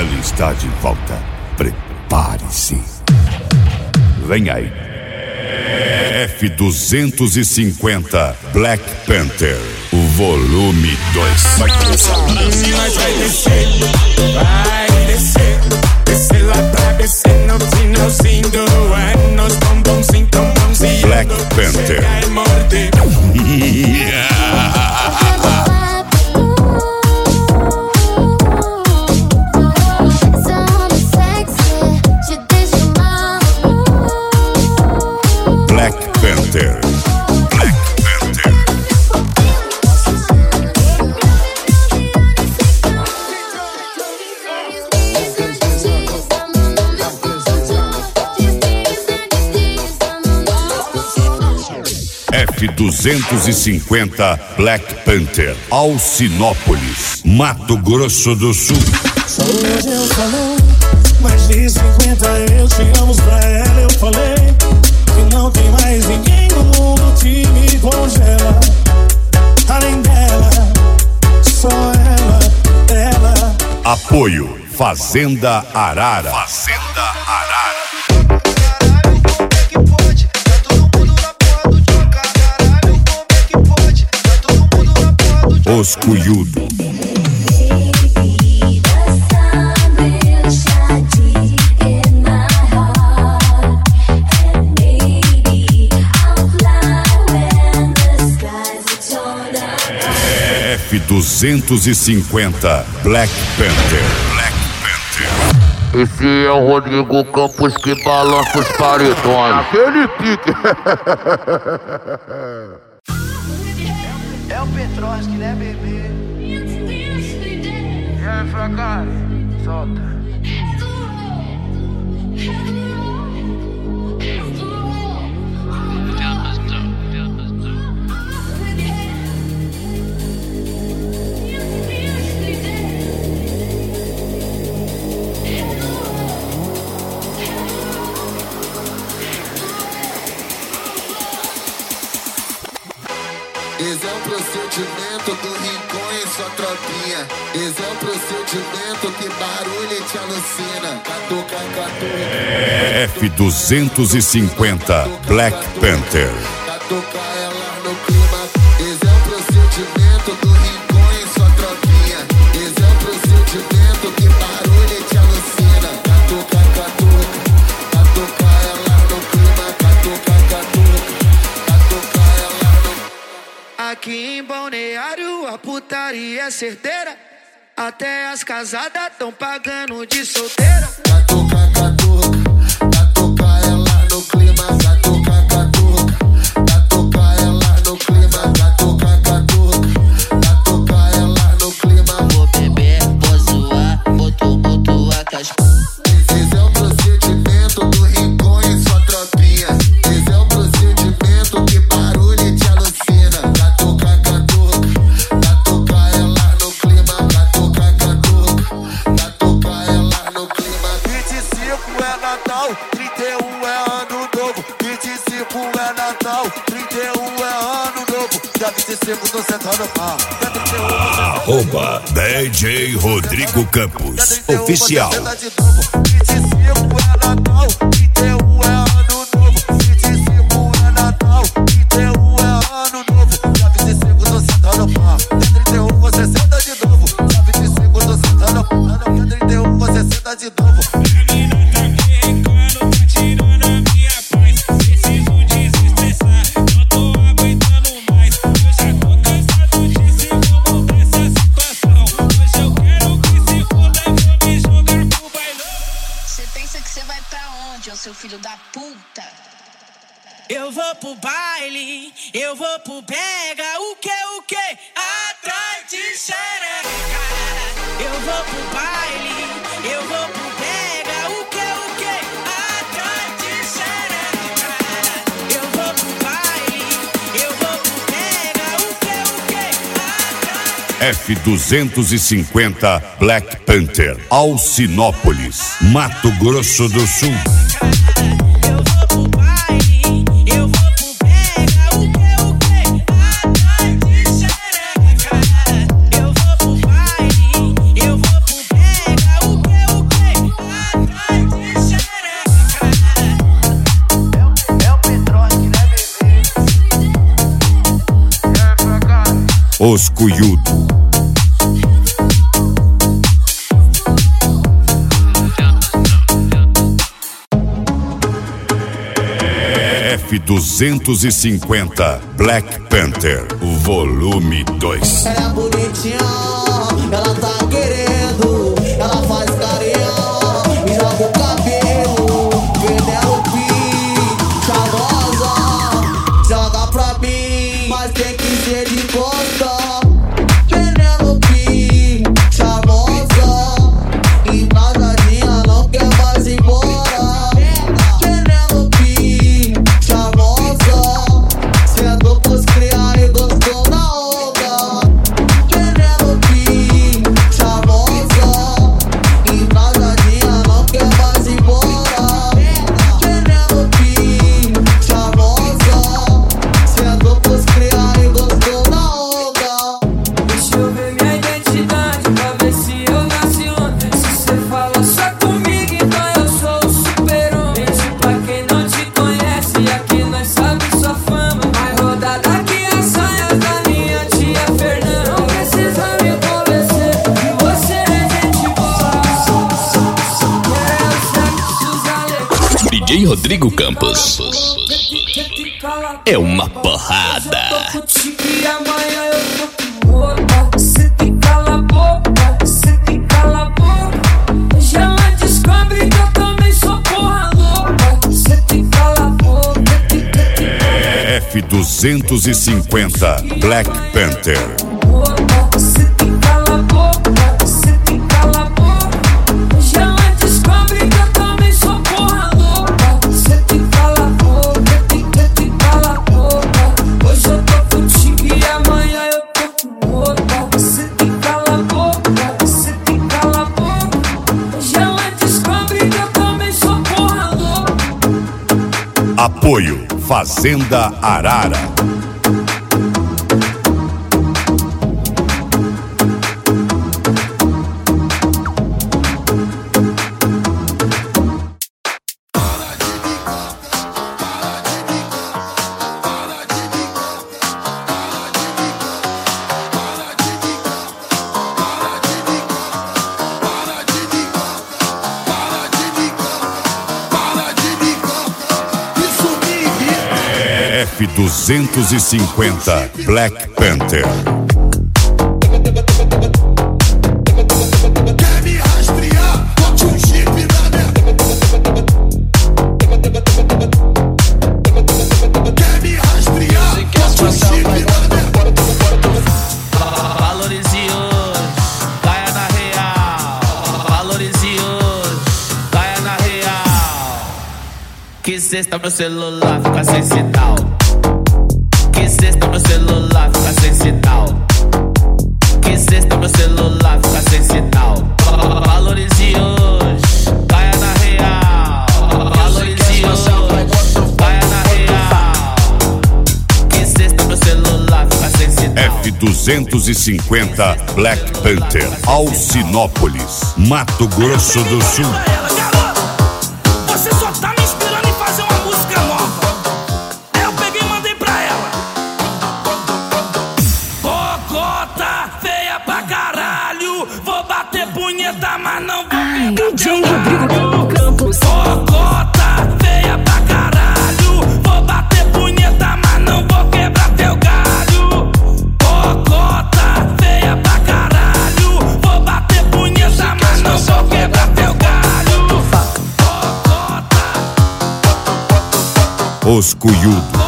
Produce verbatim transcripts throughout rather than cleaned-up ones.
Ele está de volta. Prepare-se. Vem aí. F duzentos e cinquenta Black Panther, o volume dois. Vai começar o Brasil. Mas vai descer, vai descer. Descer lá pra descer no finalzinho do ano. Nos bombonzinhos tão bonzinhos. Black Panther. Black Panther. Black Panther. F duzentos e cinquenta Black Panther, Alcinópolis, Mato Grosso do Sul. Só hoje eu falei, mais de cinquenta eu te amo pra ela, eu falei que não tem mais ninguém no mundo que me congela. Além dela, só ela, ela. Apoio Fazenda Arara. Fazenda Arara. Os Cuyudo. F duzentos e cinquenta Black Panther. Black Panther. Esse é o Rodrigo Campos que balança os paredões. Aquele pique. É o Petrovski, né, bebê? E aí, fracasso? Solta. Esse é o procedimento do Rincon e sua tropinha. Esse é o procedimento que barulho te alucina. Catuca, catuca. F duzentos e cinquenta Black Panther. Catuca ela no clima. Esse é o procedimento do Rincon e sua tropinha. Esse é o procedimento que barulho te alucina. Catuca, catuca. Catuca ela no clima. Catuca, catuca. Catuca ela no... Aqui em Balneário a putaria é certeira. Até as casadas tão pagando de solteira. Catuca, catuca. Catuca ela no clima. Catuca, catuca. Catuca ela no clima. Catuca, catuca. Catuca ela no clima. Vou beber, vou zoar, boto, boto a caspa. Esse é o procedimento do Rincon e sua tropinha. Esse é o procedimento que barulho te alucina. Catuca, catuca. Catuca ela no clima. Catuca, catuca. Catuca ela no clima. vinte e cinco é Natal, trinta e um é ano novo. vinte e cinco é Natal, trinta e um é ano novo. Dia vinte e cinco tô sentando pau. Dia trinta e um Arroba D J Rodrigo Campos, oficial. vinte e cinco é Natal, trinta e um é ano novo. vinte e cinco é Natal, trinta e um é ano novo. Dia vinte e cinco tô sentando pau. Dia trinta e um você senta de novo. Dia vinte e cinco tô sentando pau. Dia trinta e um você senta de novo. Seu filho da puta. Eu vou pro baile, eu vou pro pega, o que, o que? Atrás de xereca. Eu vou pro baile, eu vou pro pega, o que, o que? Atrás de xereca. Eu vou pro baile, eu vou pro pega, o que, o que? Atrás. F duzentos e cinquenta Black Panther, Alcinópolis, Mato Grosso do Sul. Os Cuyudo. F duzentos e cinquenta Black Panther, volume dois. Ela é bonitinha, ela tá querendo, ela faz carinho e joga o cabelo. Penelope, charmosa, joga pra mim, mas tem que ser de costa. Penelope, charmosa, embrasadinha, não quer mais ir embora. D J Rodrigo Campos é uma porrada. E amanhã eu tô com outra. Cê tem que calar a boca, cê tem que calar a boca. Hoje ela descobre que eu também sou porra louca. Cê tem que calar a boca. F duzentos e cinquenta Black Panther. Cê tem que calar a boca, cê tem que calar a boca. Hoje ela descobre que eu também sou porra louca. Cê tem que calar a boca, tem que calar a boca. Hoje eu tô contigo e amanhã eu tô com outra. Cê tem que calar a boca, cê tem que calar a boca. Hoje ela descobre que eu também sou porra louca. Apoio Fazenda Arara. F duzentos e cinquenta Black Panther. Quer me rastrear? Bote um chip na minha. Quer me rastrear? Bote um chip na minha. Valorize hoje, caia na real. Valorize hoje, caia na real. Que sexta meu celular fica sem sinal. Que sexta meu celular fica sem sinal. Que sexta meu celular fica sem sinal. Valorize hoje, caia na real. Valorize hoje, caia na real. Que sexta meu celular fica sem sinal. F duzentos e cinquenta Black Panther, Alcinópolis, Mato Grosso do Sul. Você só tá me inspirando em fazer uma música nova. Aí eu peguei e mandei pra ela. Cocota feia pra caralho. Vou bater punheta, mas não vou Ai, pegar D J Rodrigo Campos. Cocota feia pra caralho. Vou bater punheta, mas não vou quebrar teu galho. Cocota feia pra caralho. Vou bater punheta, mas não vou quebrar teu galho. Os Cuyudo.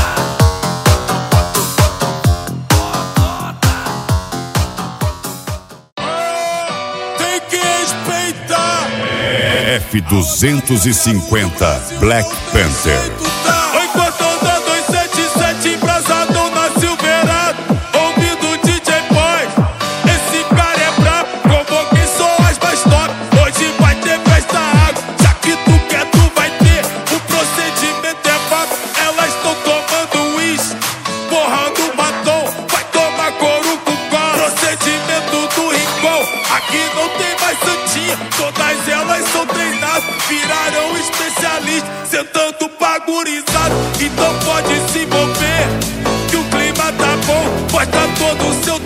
Tem que respeitar. F duzentos e cinquenta Black Panther. Oi, Cortanda dois sete sete, embrasadão na Silverado. Ouvindo D J Boy, esse cara é brabo. Convoquei só as mais top. Hoje vai ter festa água. Já que tu quer, tu vai ter. O procedimento é vago. Elas estão tomando uísque, borrando batom. Vai tomar couro com cola. Procedimento do Rincon. Aqui não tem mais santinha. Todas elas são treinadas, viraram especialistas, sentando pra gurizada. Então pode se envolver, que o clima tá bom. Mostra todo o seu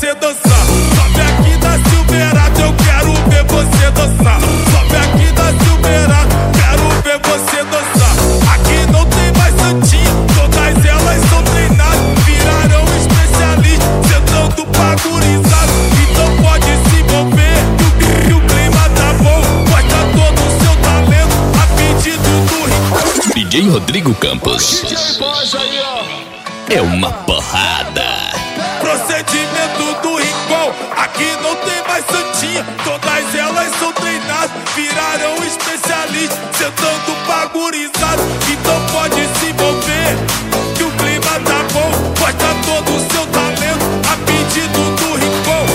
você dançar. Sobe aqui da Silverado, eu quero ver você dançar. Sobe aqui da Silverado, quero ver você dançar. Aqui não tem mais santinho, todas elas são treinadas, viraram especialistas, sentando pra gurizada. Então pode se envolver, que o clima tá bom. Mostra todo o seu talento, a pedido do Rico. D J Rodrigo Campos é uma porrada. Procedimento do Rincon, aqui não tem mais santinha, todas elas são treinadas, viraram especialistas, sentando pra gurizada. Então pode se envolver, que o clima tá bom. Mostra todo o seu talento, a pedido do Rincon.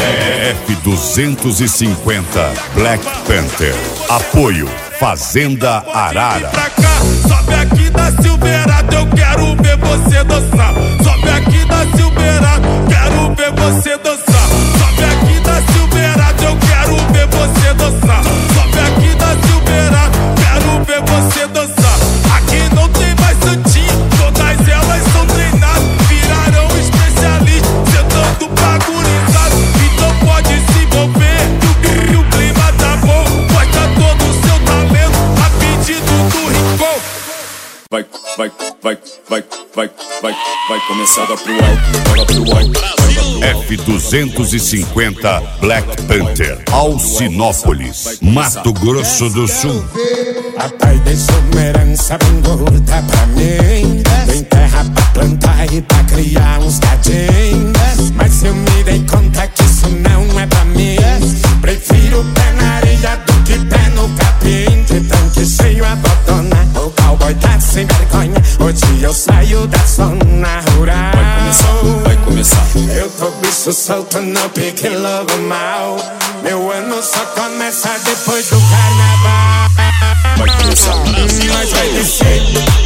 F duzentos e cinquenta Black Panther. Apoio Fazenda Arara. Pra cá, sobe aqui da Silverado, eu quero ver você dançar. Sobe aqui da Silverado, quero ver você dançar. Sobe aqui da Silverado, eu quero ver você dançar. Sobe aqui da Silverado, quero ver você dançar. Aqui não tem mais santinho, todas elas são treinadas, viraram especialistas, sentando pra gurizada. Então pode se envolver, que o clima tá bom. Mostra todo o seu talento, a pedido do Rincon. Vai, vai, vai, vai, vai, vai, vai começar, joga pro alto, joga pro alto. F duzentos e cinquenta Black Panther, Alcinópolis, Mato Grosso do Sul. Papai deixou uma herança bem gorda pra mim. Tem terra pra plantar e pra criar uns gadinhos. Mas eu me dei conta que isso não é pra mim. Prefiro pé na areia do que pé no capim. Que tanque cheio abandona, o cowboy tá sem vergonha. Hoje eu saio da zona rural. Vai começar, vai começar. Eu tô bicho solto no pique logo mal. Meu ano só começa depois do carnaval. Vai começar, nós vai descer,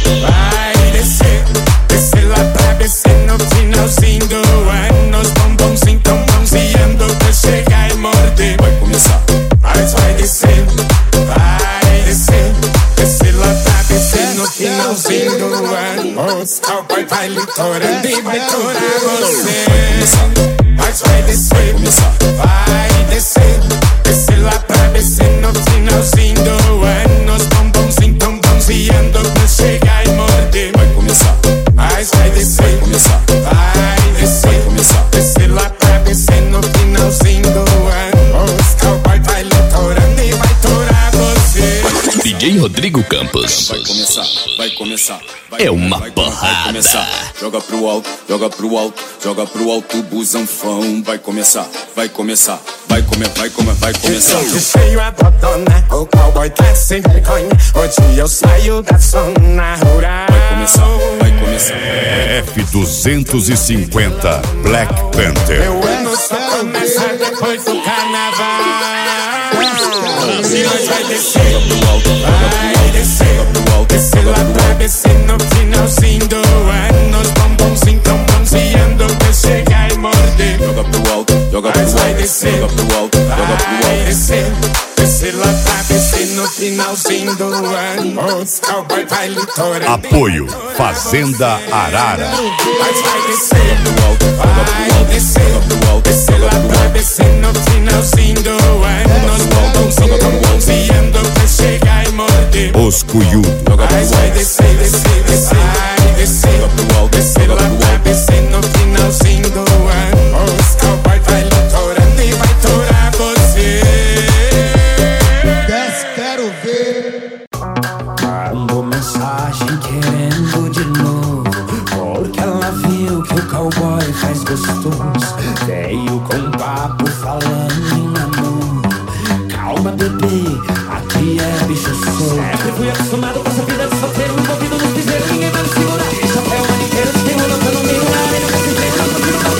vai descer. Descer lá pra descer no finalzinho do ano. Os bombons tão bronzeando pra chegar e morder. Vai começar, nós vai descer, vai descer. Descer lá pra descer no finalzinho do ano. Os cowboy vai litorando e vai torar você. vai começar, Nós vai descer, vai descer. Descer lá pra descer no finalzinho do ano. Os bombons tão bronzeando pra chegar e morder. vai começar, Nós vai descer, vai começar, vai descer. vai começar. Descer lá pra descer no finalzinho do ano. Os cowboy vai litorando e vai torar você. D J Rodrigo Campos Vai começar, vai começar, vai, é uma vai, porrada. Vai começar, joga pro alto, joga pro alto, joga pro alto, busanfão. Vai começar, vai começar, vai comer, vai comer, vai começar. Que cheio a botona, o cowboy tá sem vergonha. Hoje eu saio da zona rural. Vai começar, vai começar. F duzentos e cinquenta Black Panther. Meu ano só começa depois do carnaval. Nós vai descer, vai descer, descer lá pra descer no finalzinho do ano. Os bombons tão bronzeando pra chegar e morder. Joga pro alto, joga pro alto, vai descer, joga pro alto, joga pro vai alto. descer. Descer lá pra descer no finalzinho do ano. Os cowboy vai litorando. Apoio Fazenda Arara. Mas vai descer, vai descer. Descer lá pra descer no finalzinho do ano. Os bombons tão bronzeando pra chegar e morder. Os Cuyudos. Mas vai descer, descer, descer. Vai descer, descer lá pra descer no finalzinho do ano. Os cowboy vai litorando e vai torar você. Desce, quero ver. Mandou mensagem querendo de novo, porque ela viu que o cowboy faz gostoso. Veio com papo falando em namoro. Calma, bebê, aqui é bicho solto. Sempre fui acostumado com essa vida de solteiro, envolvido nos piseiros, ninguém vai me segurar. De chapéu maninqueiro, tem um louco no meio, na areia, não consigo, não consigo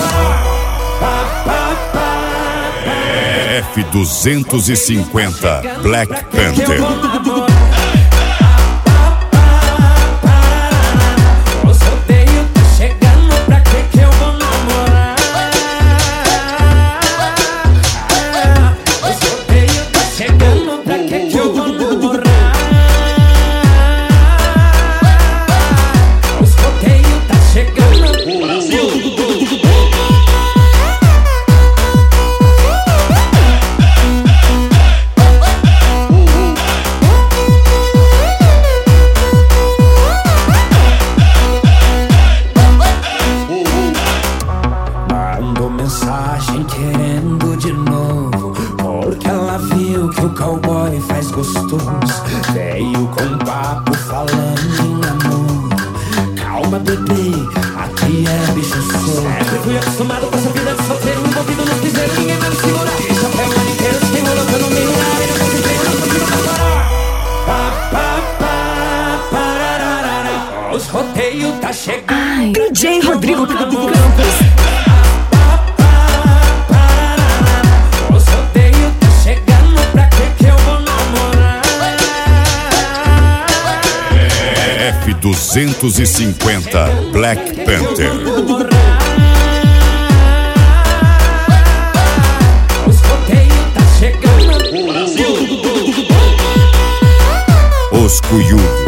parar. F duzentos e cinquenta Black Panther. O sorteio tá chegando, pra que que eu vou namorar? O sorteio tá chegando, pra que que eu vou namorar? O sorteio tá chegando. querendo de novo, porque ela viu que o cowboy faz gostoso. Veio com papo falando em amor. Calma, bebê, aqui é bicho solto. Sempre fui acostumado com essa vida de solteiro, envolvido nos piseiros, ninguém vai me segurar. Deixa até o ano inteiro, se tem rolando eu não me rurar. E não posso entregar, não consigo mais parar. Pá, pá, pá, parararara. Os rodeios tá chegando. Ai, D J Rodrigo Campos. Os rodeios tá chegando, pra que que eu vou namorar? F duzentos e cinquenta Black Panther. Os rodeios tá chegando. Os Cuyudos.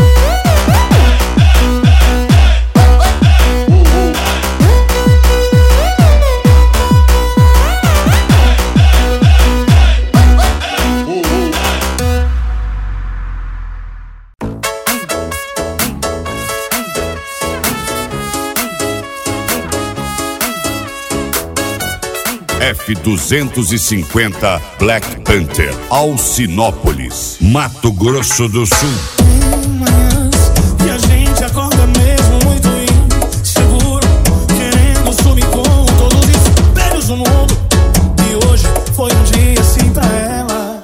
F duzentos e cinquenta Black Panther, Alcinópolis, Mato Grosso do Sul. Tem manhãs que a gente acorda mesmo muito inseguro, querendo sumir com todos os espelhos do mundo. E hoje foi um dia assim pra ela.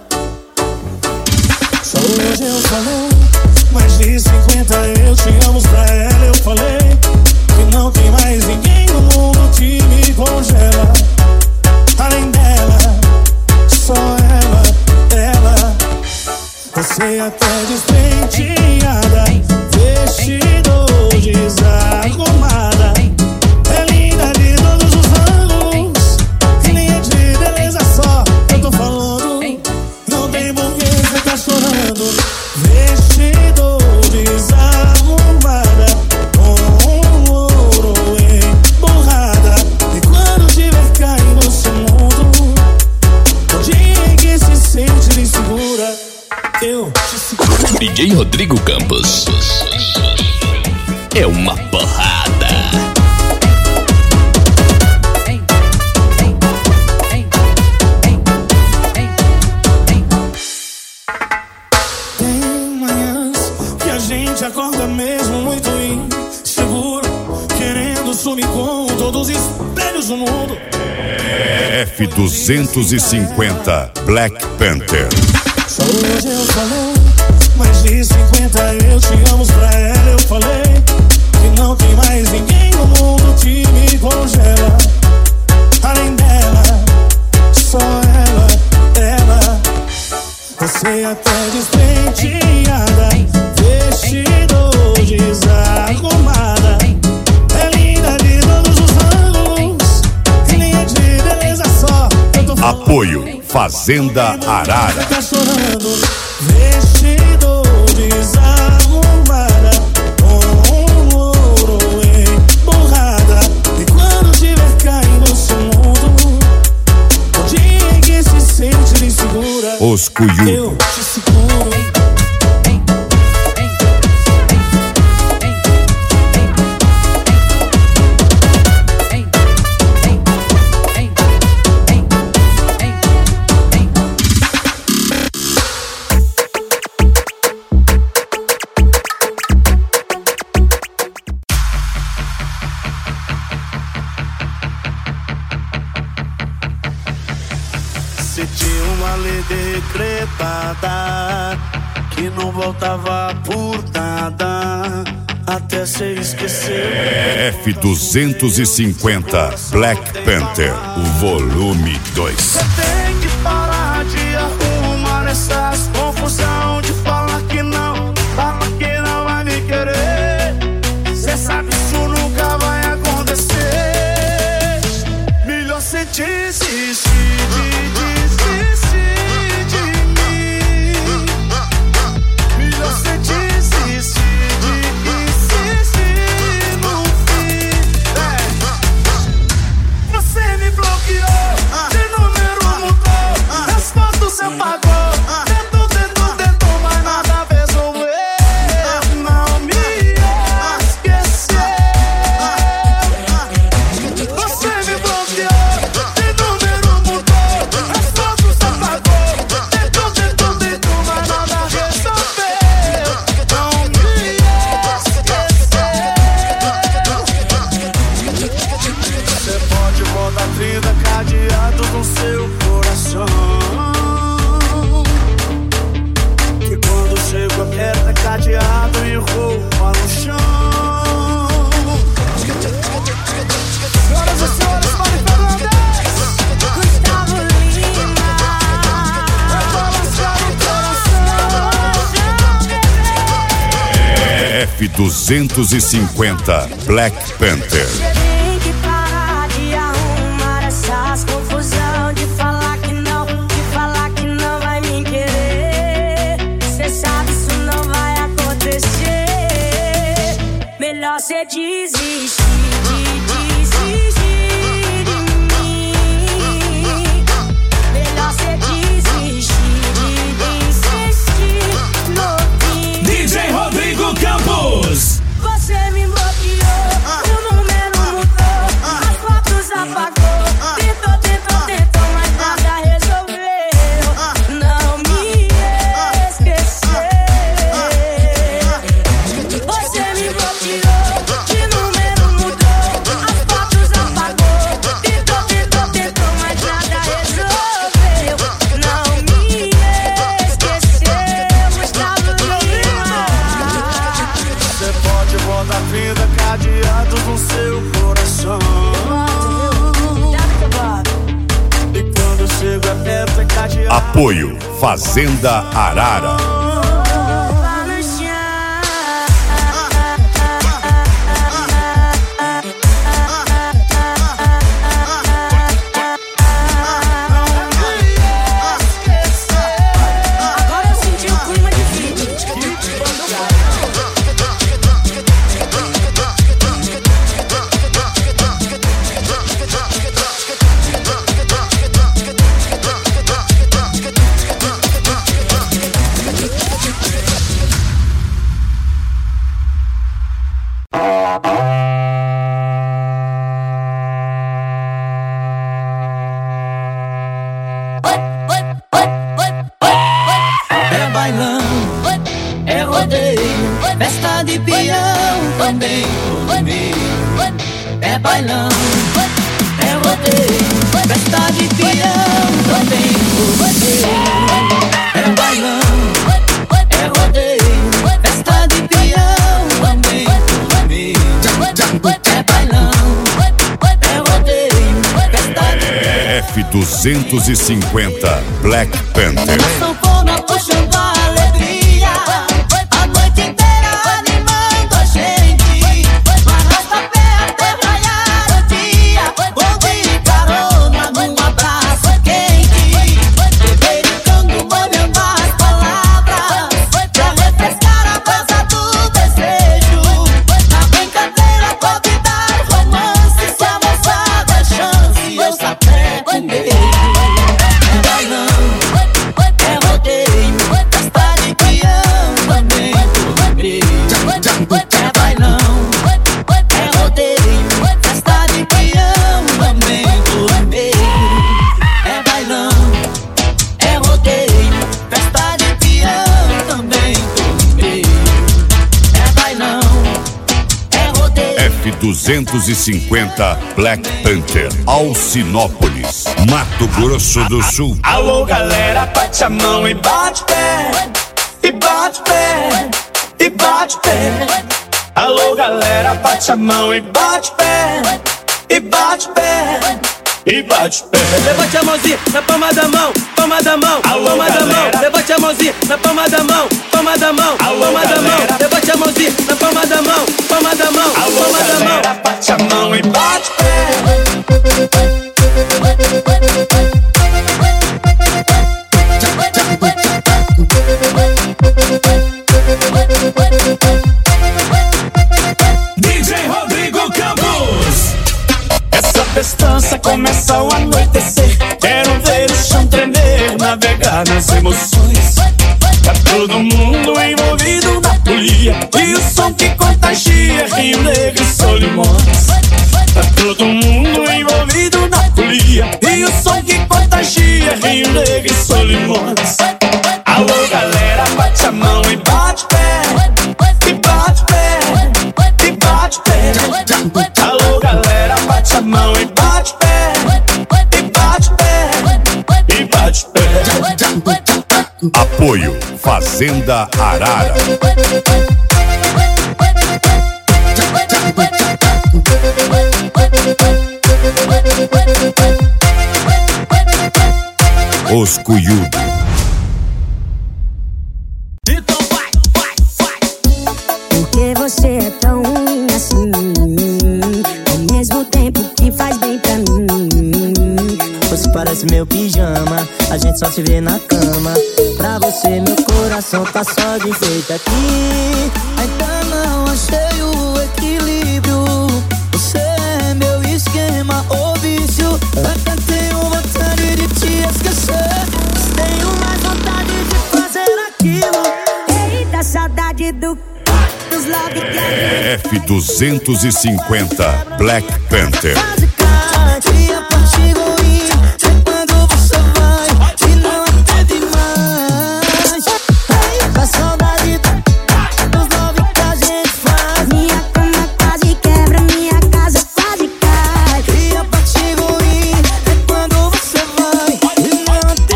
Só hoje eu falei, mais de cinquenta eu te amo pra ela. Eu falei que não tem mais ninguém no mundo que me congela. Além dela, só ela, ela. Você até despenteada, vestido desarrumada. É linda de todos os ângulos, e linha de beleza só. Eu tô falando, não tem porquê você tá chorando. Vestido desarrumada, com um ouro emburrada. E quando tiver caindo seu mundo, o dia em que se sente insegura, eu te seguro. D J Rodrigo Campos é uma porrada. Tem manhãs que a gente acorda mesmo muito inseguro, querendo sumir com todos os espelhos do mundo. F duzentos e cinquenta Black Panther. Só hoje eu falei, mais de cinquenta eu te amo pra ela. Eu falei que não tem mais ninguém no mundo que me congela. Além dela, só ela, ela. Você até despenteada, vestido desarrumada. É linda de todos os ângulos, e linha de beleza só. Eu tô falando, Apoio Fazenda Arara. tá chorando, vestido desarrumada, com um ouro emburrada. E quando tiver caindo seu mundo, o dia em que se sente insegura, Os Cuyudos. eu te seguro. Se tinha uma lei decretada que não voltava por nada, até se esquecer. F duzentos e cinquenta Black Panther, o volume dois. Você tem que parar de arrumar essas confusão, de falar que não, falar que não vai me querer. Cê sabe isso nunca vai acontecer. Melhor cê desistir de desistir de mim. Melhor cê desistir de insistir no fim. É. Você me bloqueou, de número mudou, as fotos você pagou. Tento, tento, tento, mas nada resolveu. Não me esqueceu. Você me bloqueou, de número F duzentos e cinquenta Black Panther. Tem que parar de arrumar essas confusão, de falar que não, de falar que não vai me querer. Cê sabe isso não vai acontecer. Melhor cê desistir, desistir de mim. Melhor cê desistir de insistir no fim. D J Rodrigo Campos. Você me bloqueou, o número mudou, as fotos apagou. Tentou, tentou, tentou, mas nada resolveu. Não me esqueceu. Você me bloqueou, de número mudou, as fotos apagou. Tentou, tentou, tentou, mas nada resolveu. Não me esqueceu, Gustavo Lima. Você pode botar vida cadeados no seu coração. E quando eu chego é perto é cadeado. Apoio Fazenda Arara. Agora eu senti o clima de vídeo. É bailão, é rodeio, festa de peão também comigo. É bailão, é rodeio, festa de peão também comigo. É bailão, é rodeio, festa de peão também comigo. É bailão, é rodeio, festa de F duzentos e cinquenta Black Panther. sanfona puxando a alegria, a noite inteira animando a gente. Arrasta pé até raiar o dia, vou de carona num abraço quente. Bebericando, molhando as palavras, pra refrescar a brasa do desejo. Na brincadeira pode dar romance, se a moça der chance, eu saber comer. É bailão, é rodeio, festa de peão também comigo. É bailão, é rodeio, festa de peão também comigo. É bailão, é rodeio, festa de peão também comigo. É bailão, é rodeio. F duzentos e cinquenta Black Panther, Alcinópolis, Mato Grosso do Sul. Alô galera, bate a mão e bate pé, e bate pé, e bate pé. Alô galera, bate a mão e bate pé, e bate pé, e bate pé. Levante a mãozinha na palma da mão, palma da mão, palma da mão. Levante a mãozinha na palma da mão, palma da mão, palma da mão. Levante a mãozinha na palma da mão, palma da mão, palma da mão. Bate a mão e bate pé. D J Rodrigo Campos. Essa festança começa ao anoitecer. Quero ver o chão tremer, navegar nas emoções. Tá todo mundo envolvido na folia, e o som que contagia Rio Negro e Solimões. Tá todo mundo envolvido na folia, e o som que contagia Rio Negro e Solimões. Alô galera, bate a mão e bate pé, e bate pé, e bate pé. Alô galera, bate a mão e bate pé, e bate pé, e bate pé. Apoio Fazenda Arara. Os Cuyudos. Porque você parece meu pijama. A gente só se vê na cama. Pra você meu coração tá só de enfeite aqui. Ainda não achei o equilíbrio. Você é meu esquema ou vício. Até tenho vontade de te esquecer. Tenho mais vontade de fazer aquilo. Eita, saudade do dos love que F duzentos e cinquenta Black Panther. E a parte ruim é quando você vai e não até demais. A saudade dos love que a gente faz. Minha cama quase quebra, minha casa quase cai. E a parte ruim é quando você vai e não até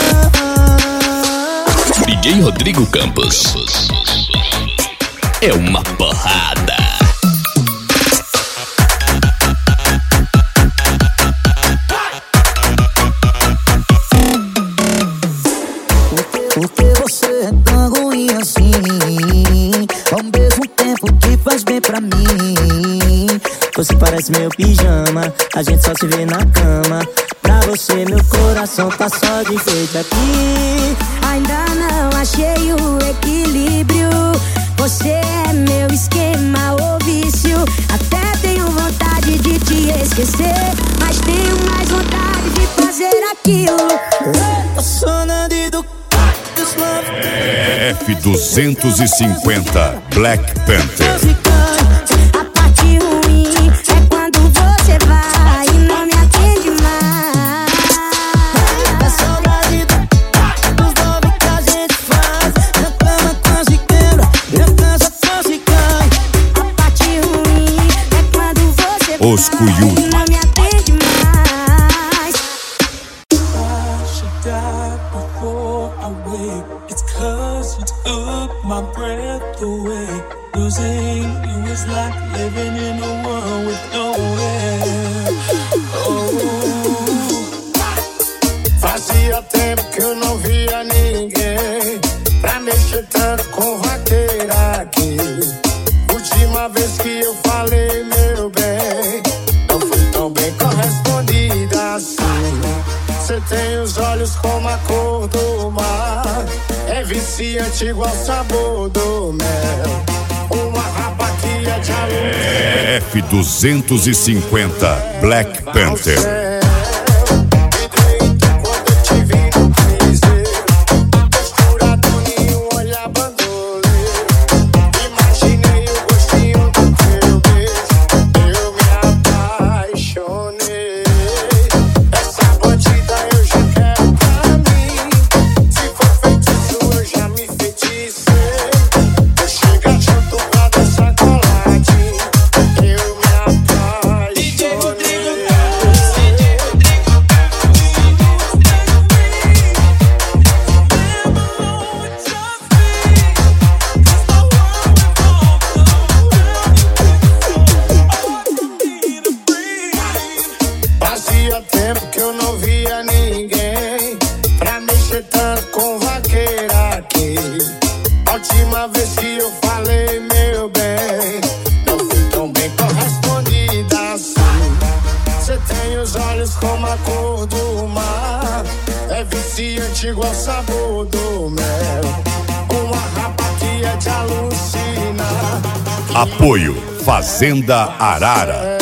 demais. D J Rodrigo Campos é uma porrada. Por que você é tão ruim assim? Ao mesmo tempo que faz bem pra mim. Você parece meu pijama. A gente só se vê na cama. Pra você meu coração tá só de enfeite aqui. Ainda não achei o equilíbrio. Você é meu esquema ou vício. Até tenho vontade de te esquecer, mas tenho mais vontade de fazer aquilo. Tô sonando do F duzentos e cinquenta Black Panther. A parte ruim é quando você vai e não me atende mais. A saudade dos nove que a gente faz. Minha cama quase quebra, minha casa quase cai. A parte ruim é quando você Os vai Cuyú. e não me atende mais. I should die before I wake. It's cause you took my breath away. Losing you is like living in a world with no air. Oh. Fazia tempo que eu não via ninguém pra mexer tanto com vaqueira aqui. Última vez que eu falei, meu bem, não fui tão bem correspondida assim. Você tem os olhos como a cor do mar, é viciante igual o sabor do mel. Uma rabaquia de aluno. F duzentos e cinquenta Black Panther. Fazia tempo que eu não via ninguém pra mexer tanto com vaqueira aqui. A última vez que eu falei, meu bem, não fui tão bem correspondida assim. Você tem os olhos como a cor do mar, é viciante igual o sabor do mel. Uma rabaquia te alucina. Apoio Fazenda Arara.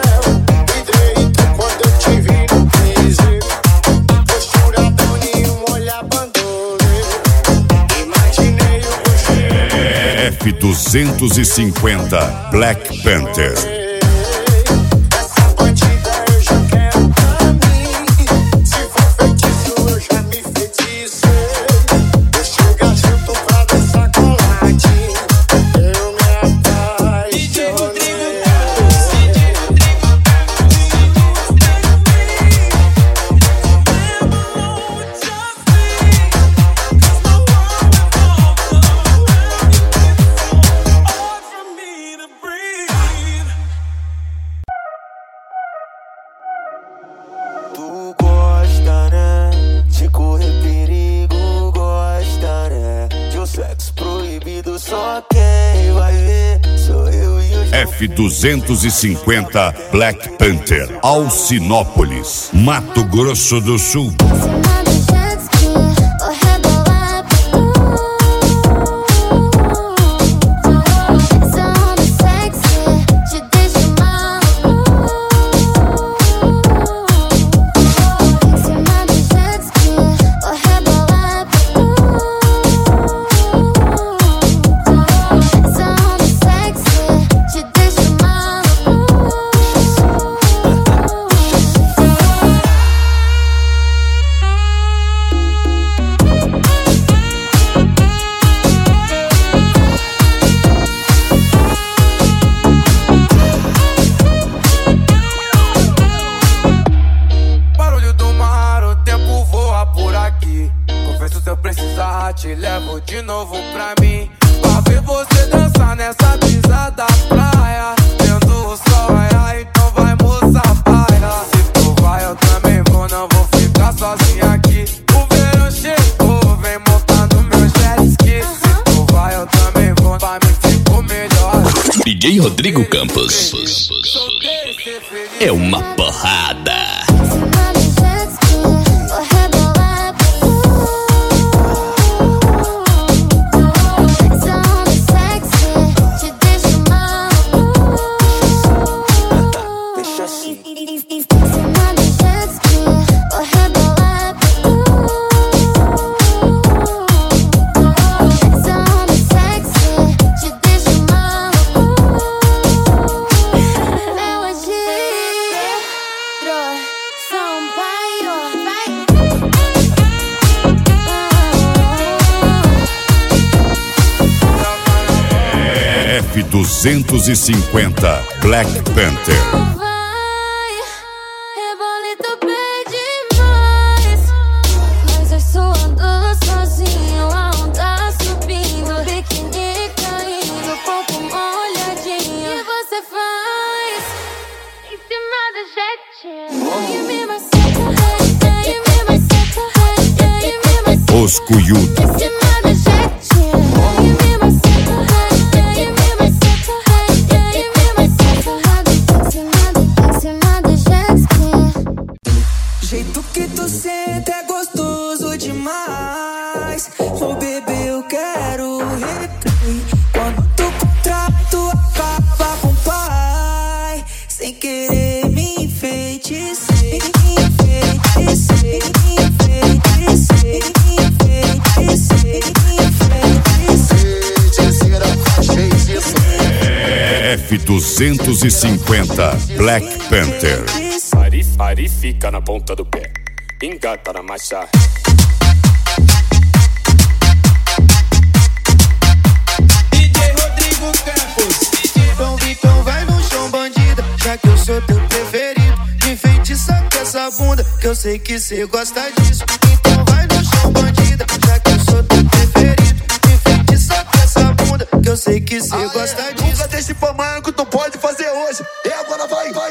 F duzentos e cinquenta Black Panther. F duzentos e cinquenta Black Panther, Alcinópolis, Mato Grosso do Sul. Te levo de novo pra mim, pra ver você dançar nessa brisa da praia, vendo o sol raiar, então vai moça paia. Se tu vai eu também vou, não vou ficar sozinha aqui. O verão chegou, vem montar no meu jet ski. Se tu vai eu também vou, pra mim ficou melhor. D J Rodrigo Campos é uma porrada. F duzentos e cinquenta Black Panther. Os Cuyudos. Jeito que tu senta é gostoso demais. Ô bebê, eu quero replay. Quando tu contrato acaba com o pai, sem querer me enfeitecei, enfeitecei, enfeitecei, enfeitecei, enfeitecei. F duzentos e cinquenta Black Panther. Fari, fari, fica na ponta do pé, engata na marcha. D J Rodrigo Campos. Então, então vai no chão, bandida, já que eu sou teu preferido. Me enfeitiça com essa bunda, que eu sei que cê gosta disso. Então vai no chão, bandida, já que eu sou teu preferido. Me enfeitiça com essa bunda, que eu sei que cê gosta disso. Nunca deixe pra amanhã que tu pode fazer hoje. E agora vai, vai.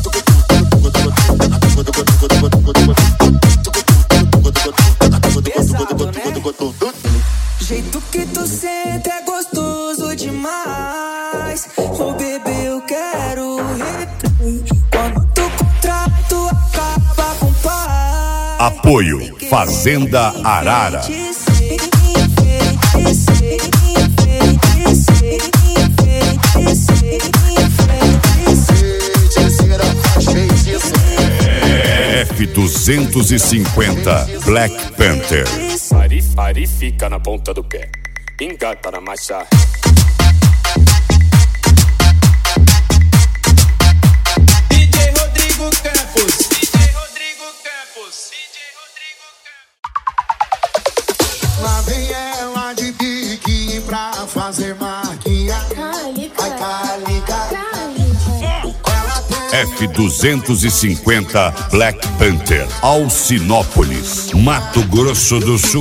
Pesado, né? Jeito que tu senta é gostoso demais. Ô bebê, eu quero replay. Quando tu contrato acaba com o pai. Apoio Fazenda Arara. F duzentos e cinquenta Black Panther. Fari, fari, fica na ponta do pé, engata na marcha. D J Rodrigo Campos. D J Rodrigo Campos. D J Rodrigo Campos. Lá vem ela de pique pra fazer marquinha. Vai calica. F duzentos e cinquenta Black Panther, Alcinópolis, Mato Grosso do Sul.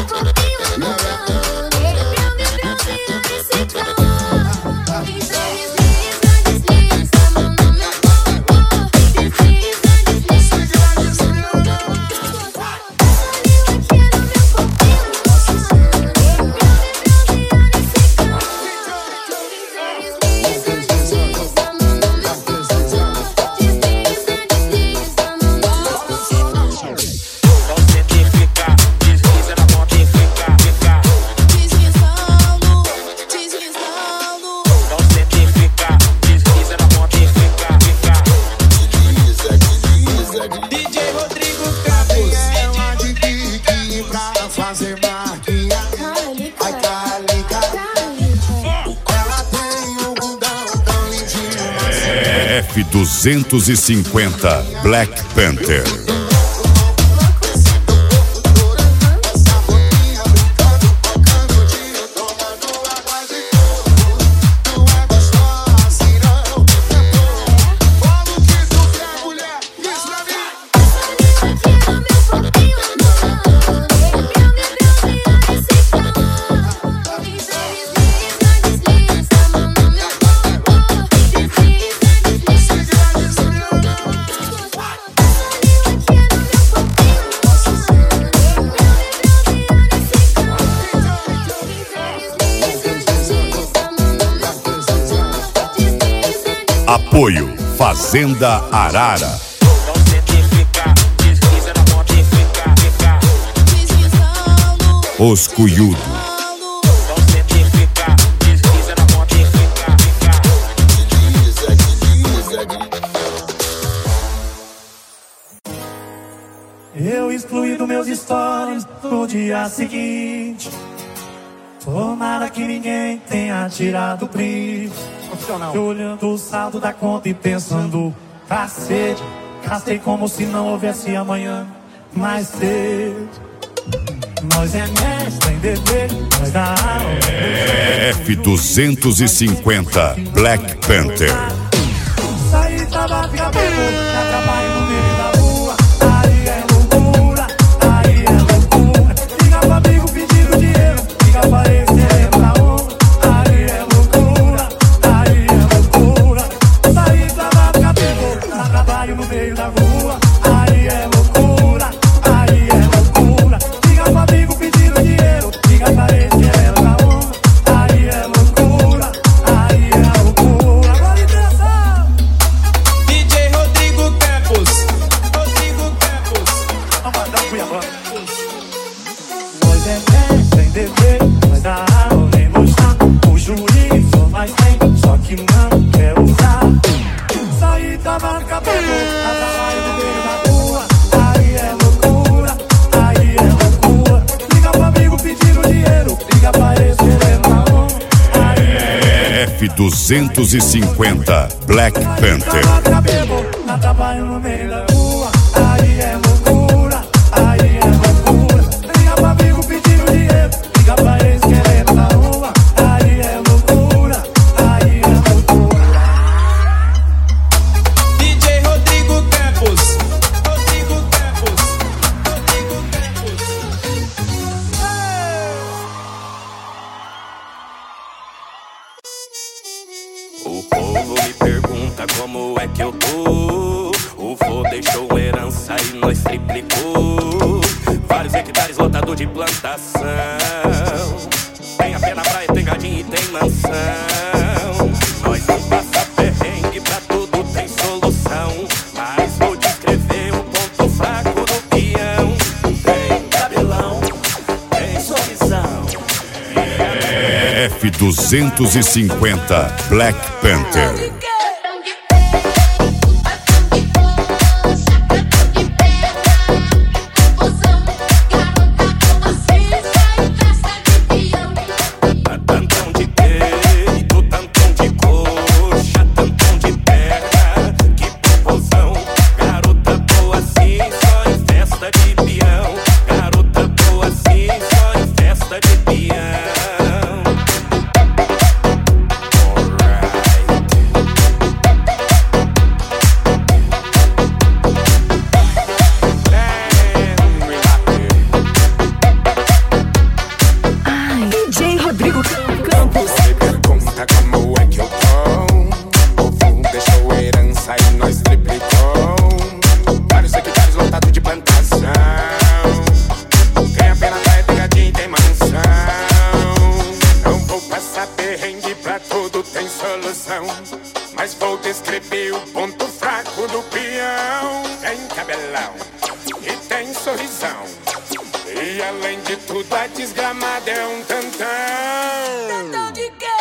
Thank you. duzentos e cinquenta Black Panther. Apoio Fazenda Arara. Os Cuyudo. Eu excluí dos meus stories no dia seguinte. Tomara que ninguém tenha tirado print. Olhando o saldo da conta e pensando, cacete, gastei como se não houvesse amanhã mais cedo. Nós é mestre em dever, nós dá aula. F duzentos e cinquenta Black Panther. Saí, tava, fica bebo, já trabalho no meio da rua. Aí é loucura, aí é loucura. Liga pro amigo pedindo dinheiro, liga pra esse querendo na onda. Aí é loucura, aí é loucura. Saí, tava, fica bebo, já trabalho no meio da rua. Aí é loucura, aí é loucura. Liga pro amigo pedindo dinheiro, liga pra esse querendo na onda. Aí é loucura, aí é loucura. Agora interessa. D J Rodrigo Campos, Rodrigo Campos. Nós é mestre em dever, nós dá aula em mostrar. O juiz só mais tem, só que não quer usar. Saí, tava no cabelo, a trabalho no meio da rua. Aí é loucura, aí é loucura. Liga pro amigo pedindo dinheiro, liga pra esse querendo na onda. Aí é F duzentos e cinquenta Black Panther. a trabalho no meio da rua. Aí é loucura, aí é loucura. Liga pro amigo pedindo dinheiro, liga pra eles querendo na rua. Aí é loucura, aí é loucura. D J Rodrigo Campos, Rodrigo Campos, Rodrigo Campos. O povo me pergunta como é que eu tô. O vô deixou herança e nós triplicou. Vários hectares lotados de plantação. Tem a pé na praia, tem gadinho e tem mansão. Nós não passa perrengue, pra tudo tem solução. Mas vou descrever o ponto fraco do peão. Tem cabelão, tem sorrisão. F duzentos e cinquenta Black Panther. Tantão de peito, tantão de coxa, tantão de perna. Que proporção, garota boa assim, só em festa de peão. Garota boa assim, só em festa de peão. D J Rodrigo Campos. Me pergunta como é que eu tô. O vô deixou herança e nós triplicou. Vários hectares lotados de plantação. Tem a pena praia, tem gadinho, tem mansão. Não vou passar perrengue, pra tudo tem solução. Mas vou descrever o ponto fraco do peão. Tem cabelão e tem sorrisão. E além de tudo a desgramada é um tantão. Tantão de quê?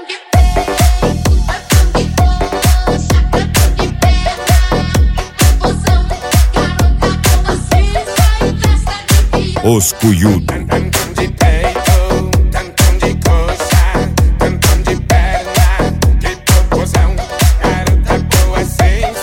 Os Cuyudo. Tantão de peito, tantão de coxa, tantão de perna. Que proporção, garota boa assim,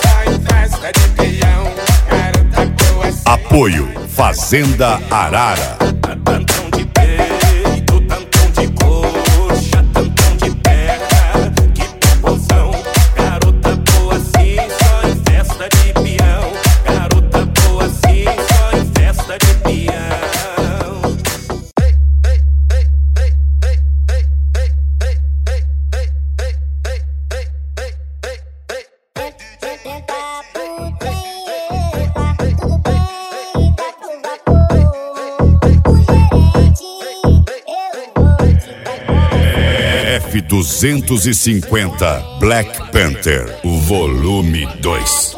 Apoio Fazenda Arara. Tantão de peito, tantão de coxa, tantão de perna, que popozão. Garota boa assim, só em festa de peão. Garota boa assim, só em festa de peão. F duzentos e cinquenta Black Panther, o volume dois.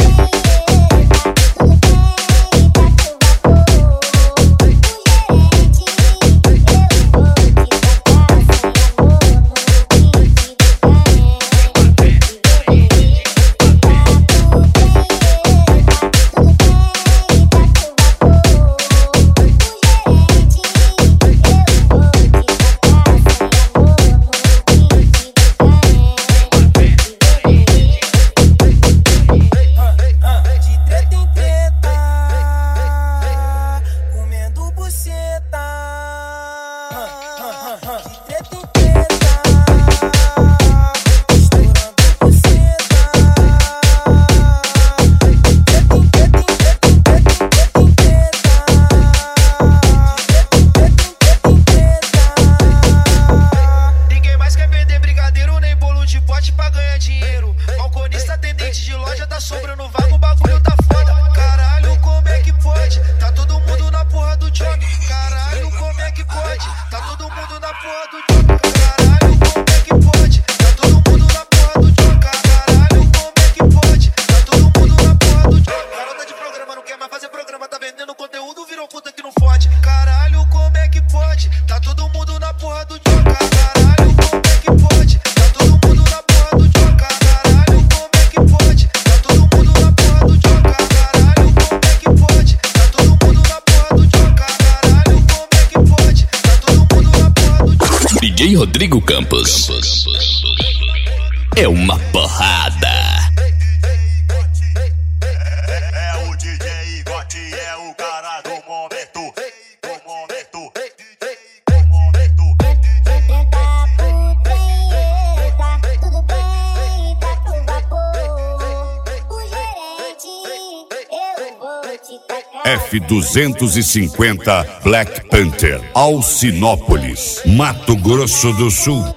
D J Rodrigo Campos é uma porrada. É o D J Gotti, é o cara do momento. Do momento. Do momento. Tudo bem, tá com vapor. O gerente, eu vou te tacar. F duzentos e cinquenta Black Panther, Alcinópolis, Mato Grosso do Sul.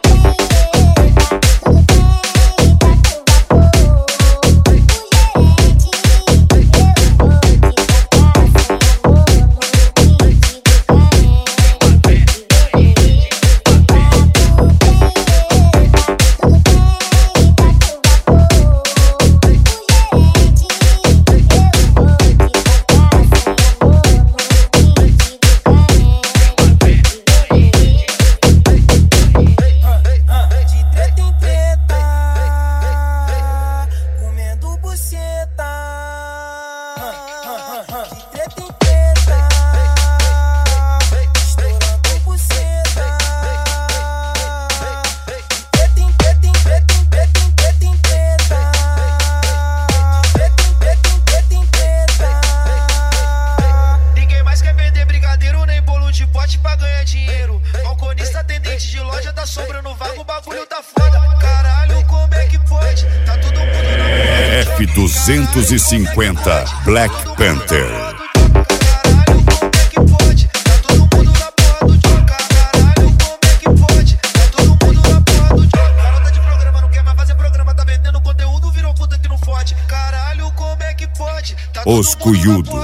F duzentos e cinquenta Black Panther. Os Cuyudo.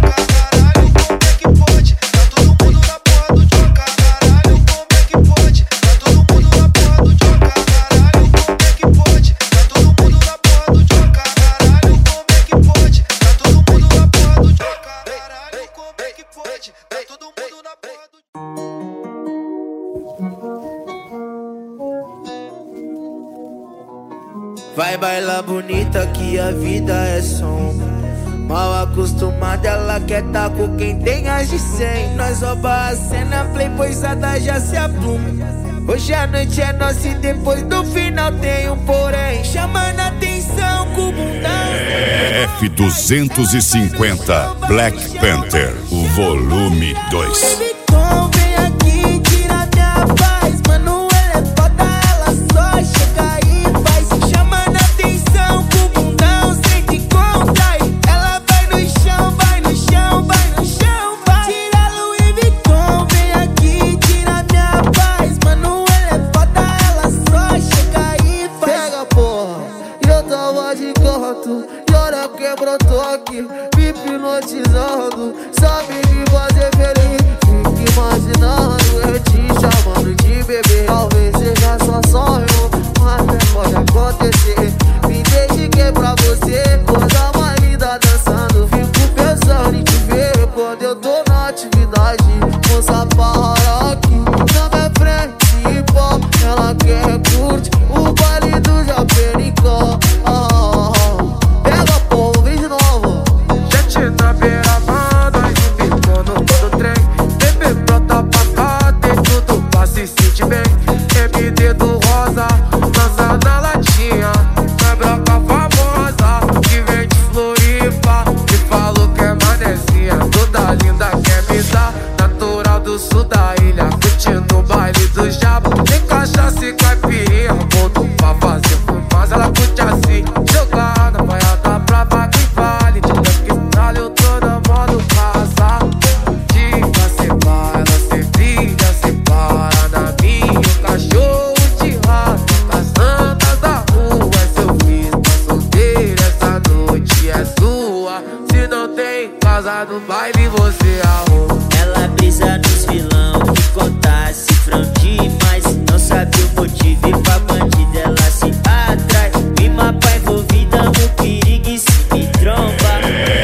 Vai bailar bonita que a vida é sombra. Mal acostumada, ela quer tá com quem tem as de cem. Nós rouba a cena, playboyzada já se apluma. Hoje a noite é nossa e depois do final tem um porém. Chamando a atenção com o bundão. F duzentos e cinquenta Black Panther, o volume dois. Então vem aqui, tira minha paz. Mano, ela é foda, ela só chega e faz. Chamando a atenção com o bundão, sente contrai. Ela vai no chão, vai no chão, vai no chão, vai. Tira Louis Vuitton, vem aqui, tira minha paz. Mano, ela é foda, ela só chega e faz. Pega porra, e eu tava de canto. E hora quebrou toque, me hipnotizando. Sabe me fazer feliz, fique imaginando eu te chamando de bebê. Talvez seja só sonho, mas até pode acontecer. Me deixe que é pra você, coisa mais linda dançando. Fico pensando em te ver quando eu tô na atividade. Moça para aqui, na minha frente, pó. Ela quer curtir o baile do Japericó. Ah, pega porra, vem de novo. Gente na beira-mar, nós ficou no todo trem. Bebê pronta pra cá, tem tudo pra se sentir bem. M D do rosa, lança na latinha. Na branca famosa, que vem de Floripa. Me falou que é manezinha, toda linda quer me dar. Natural do sul da ilha, curtindo o baile do jabo. Tem cachaça e caipirinha, voltou pra fazer fumaça. Ela curte assim, jogar na banhada brava que vale. De conquistar eu tô no modo casa. Diva cê vai, ela cê brilha, cê para na minha. O cachorro de rato, as santas da rua. É seu filho, tá solteiro, essa noite é sua. Se não tem casa no baile, você arruma. Ela brisa nos vilão que conta cifrão demais. Não sabe o motivo e pra bandida ela se atrai. Me mapa envolvida no perigo e se me tromba.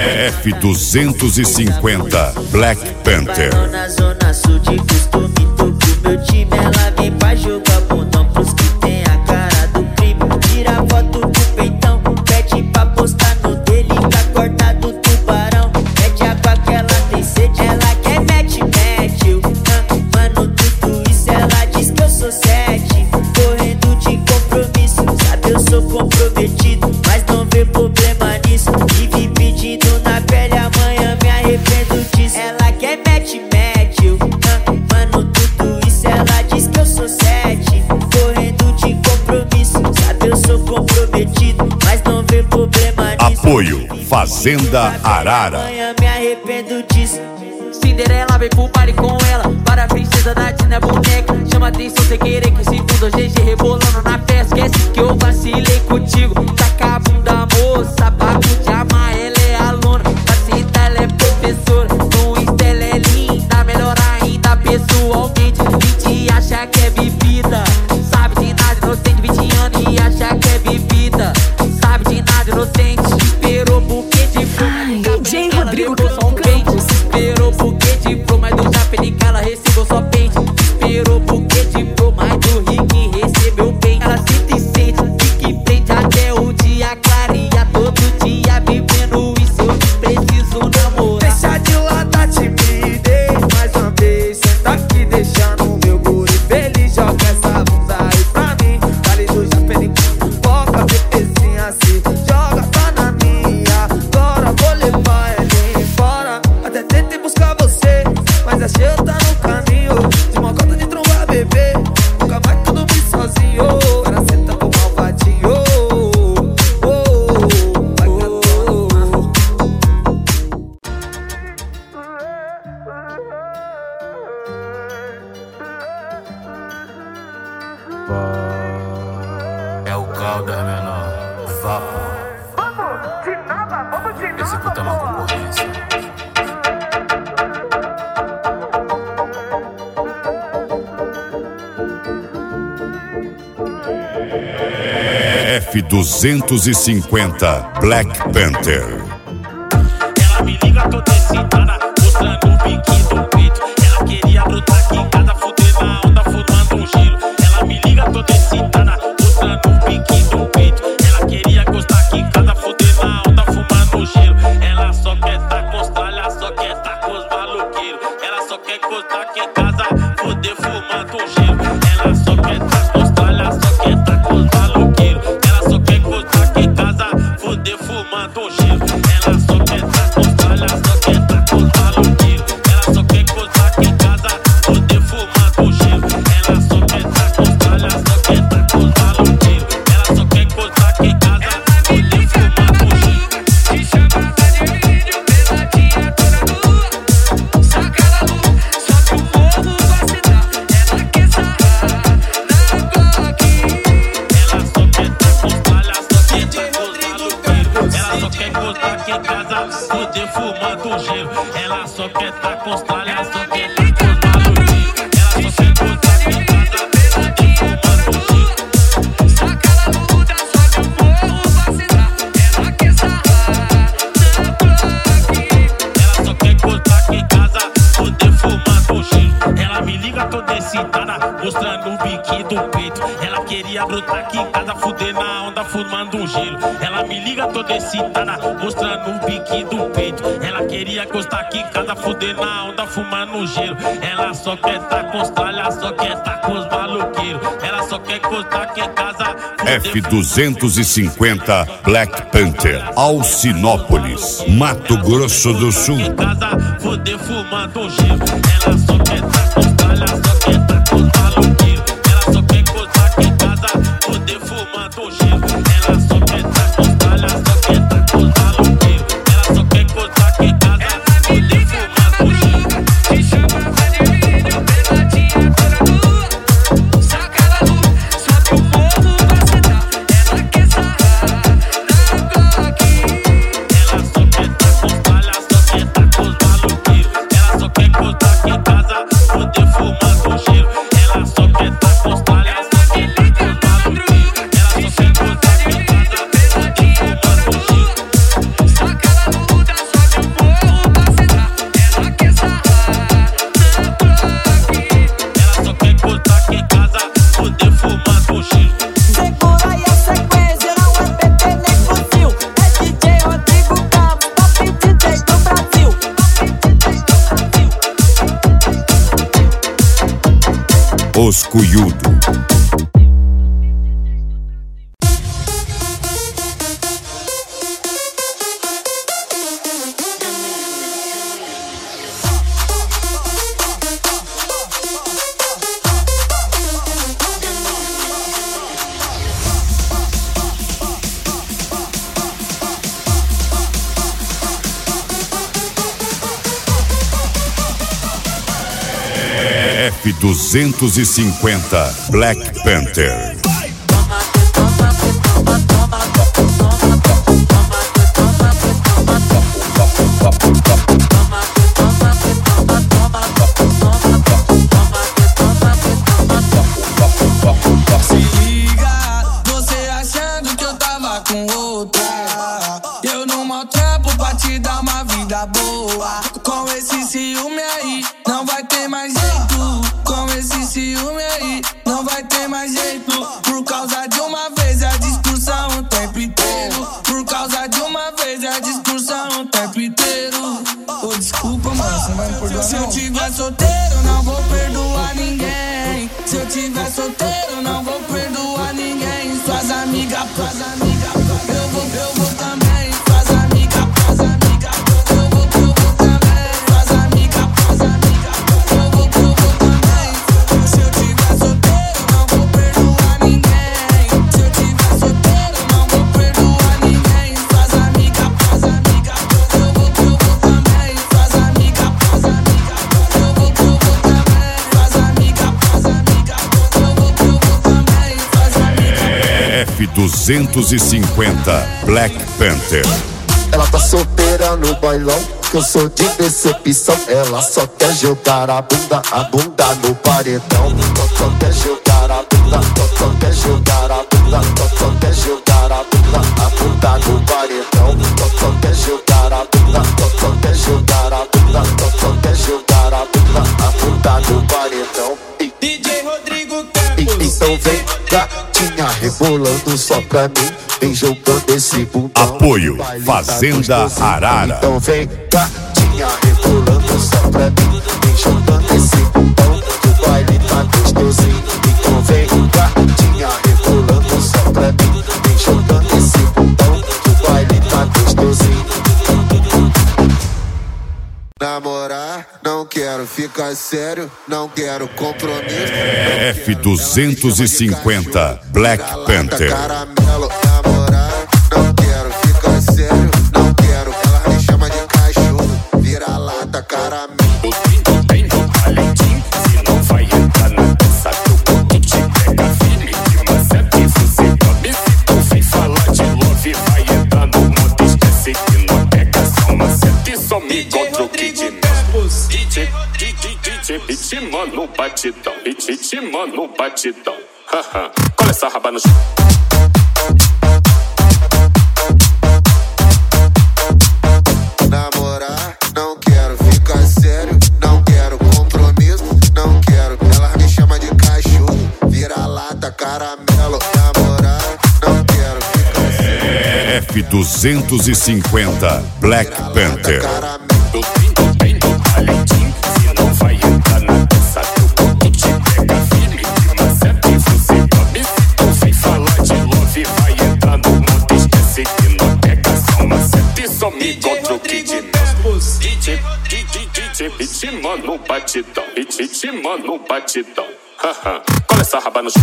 F duzentos e cinquenta Black Panther. Na zona sul de costume, tô com meu time. Ela vem pra jogar bundão pros que tem a cara do crime. Tira foto do peitão, pede pra postar no dele. Tá corta do tubarão, pede água que ela tem sede. Ela quer mete, mete, eu, ah, mano, tudo isso ela diz que eu sou sete. Correndo de compromisso, sabe eu sou comprometido. Mas não vê problema nisso, vive pedindo na pele. Amanhã me arrependo disso. Ela quer mete, mete, eu, ah, mano, tudo isso ela diz que eu sou sete. Correndo de compromisso, sabe eu sou comprometido. Mas não vê problema nisso. Apoio Fazenda Arara. Amanhã me arrependo disso. Cinderela vem pro party com ela. Para a princesa da Tina boneca. Chama atenção sem querer que segundo G G rebolando na festa. Esquece que eu vacilei contigo. Taca a bunda moça, papo de amar, ela é aluna. Facita, ela é professora. No Insta ela é linda, melhor ainda pessoalmente. vinte acha que é bebida, sabe de nada, inocente. vinte anos e acha que é bebida, sabe de nada, inocente. Esperou buquê de flor, D J Rodrigo só um pente. Esperou buquê de flor, mas do Japerica ela recebeu só pente. Esperou buquê de flor, mas do Rick recebeu pente. Ela sente e sente, fique prende até o dia clareia. Todo dia vivendo isso, eu preciso namorar. Deixa de lado a timidez, mais uma vez. Senta aqui deixando meu guri feliz. Joga essa bunda aí pra mim. Dali do Japerica, foca bebezinha assim. Joga só na minha, agora vou levar ela embora. Até tentei buscar você, mas achei eu tá no caminho. De uma cota de tromba, bebê, nunca mais tudo me sozinho. Agora senta pro malvadinho. Oh, oh, vai É o Caldas menor, vá. Executa uma concorrência. F duzentos e cinquenta Black Panther. Ela me liga toda excitada, mostrando o biquinho do peito. Ela queria brotar aqui em casa, fuder na onda, fumando um gelo. Ela me liga toda excitada, mostrando o biquinho do peito. Ela queria gostar aqui em casa, fuder na onda, fumando um gelo. Ela só quer tá com os tralha, só quer tá com os maloqueiros. Ela só quer gostar aqui em casa, fuder fumando um gelo. Ela só tá com os tralhas, só quer tá com os maluquinhos. Ela só quer gostar que em casa vem fumando um giro. Saca a luta, sobe o morro, vacilar. Ela quer sarrar na bloque. Ela só quer gostar que em casa poder fumar um giro. Ela me liga toda excitada, mostrando o biquinho do peito. Ela queria brotar aqui em casa, fuder na onda, fumando um gelo. Ela me liga toda excitada, mostrando o biquinho do peito. Ela queria gostar aqui em casa, fuder na onda, fumando um gelo. Ela só quer tá com os tralhas, só quer tá com os maluqueiros. Ela só quer gostar aqui em casa. F duzentos e cinquenta Black Panther, Alcinópolis, Mato Grosso do Sul. Em casa, fuder fumando um gelo. Ela só quer tá com os tralhas, só quer tá com os maluqueiros. Ela só quer gostar aqui em casa, fuder fumando um gelo. Ela só quer tá com os tralhas, só quer tá com os maluqueiros. Ela só quer gostar aqui em casa, fuder fumando um gelo. Te chamava de vídeo, peladinha toda nua. Saca a luta, sobe o morro, vacilar. Ela quer sarrar na bloque. Ela só quer tá com os tralhas, só quer tá com os maluqueiros. Ela só quer gostar aqui em casa, poder fumando um gelo. Ela só quer tá com os tralhas, só quer tá com os maluqueiros. Ela só quer gostar aqui em casa, poder fumando um gelo. Saca a luta, sobe o morro, vacilar. Ela quer sarrar na bloque. Ela só quer gostar aqui em casa, poder fumando um gelo. Segura aí a sequência, não é P T nem fuzil. É D J Rodrigo Campos, top D J do Brasil. Os Cuyudo. F duzentos e cinquenta Black Panther. Se liga, você achando que eu tava com outra. Eu não maltrapo pra te dar uma vida boa. Com esse ciúme aí, não vai ter mais jeito. Com esse ciúme aí, não vai ter mais jeito. Por causa de uma vez é a discussão o tempo inteiro. Por causa de uma vez é a discussão o tempo inteiro. Ô, desculpa, mano, você não vai me perdoar. Se eu tiver solteiro, não vou perdoar ninguém. Se eu tiver solteiro, não vou perdoar ninguém. Suas amigas, suas amigas, eu vou, eu vou também. Suas amigas, suas amigas, eu vou, eu vou também. Suas amigas, suas amigas, eu vou, eu vou também. Se eu tiver solteiro, não vou perdoar ninguém. Se eu tiver solteiro, não vou perdoar ninguém. Suas amigas, suas amigas, eu vou, eu vou também. Suas amigas, suas amigas, eu vou, eu vou também. Suas amigas, suas amigas, eu vou, eu vou também. Suas amigas. F duzentos e cinquenta Black Panther. Ela tá solteira no bailão, que eu sou de decepção. Ela só quer jogar a bunda, a bunda no paredão. Só quer jogar a bunda, só quer jogar a bunda, só quer jogar a bunda, a bunda no paredão. Só quer jogar a bunda, só quer jogar a bunda, só quer jogar a bunda, a bunda no paredão. D J Rodrigo Campos. Então vem, gatinha, rebolando só pra mim. Vem jogando esse bundão. Apoio Fazenda Arara. Então vem, gatinha, rebolando só pra mim. Vem jogando esse bundão. O baile tá gostosinho. Então vem, gatinha, rebolando só pra mim. Vem jogando esse bundão. O baile tá gostosinho. Namorar, não quero ficar sério, não quero compromisso. F duzentos e cinquenta Black Panther. Caramelo, namorar, não quero ficar sério, não quero. Ela me chama de cachorro, vira lata, caramelo. Bem no paletim, se não vai entrar na dança, tu te pega firme de macete, sossega. Então vem falar de love, vai entrar no modo esquece que não pega só macete, só me encontra o que de D J, D J, ritma no batidão, ritma no batidão. Haha, cola essa raba no chão. Namorar, não quero ficar sério, não quero compromisso, não quero. Ela me chama de cachorro, vira-lata, caramelo. Namorar, não quero ficar sério. F duzentos e cinquenta Black Panther. Se não vai entrar na dança, eu vou te pegar firme de maceta e você sobe. Então vem falar de love, vai entrar no modo, esquece que não pega só maceta e só me encontra o que de meus. D J, D J, D J, ritma no batidão, ritma no batidão. Haha, cola essa raba no chão.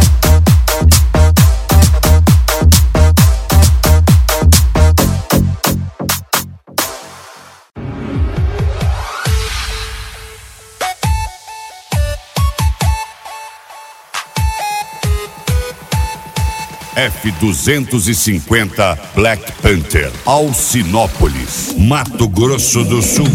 F duzentos e cinquenta Black Panther, Alcinópolis, Mato Grosso do Sul.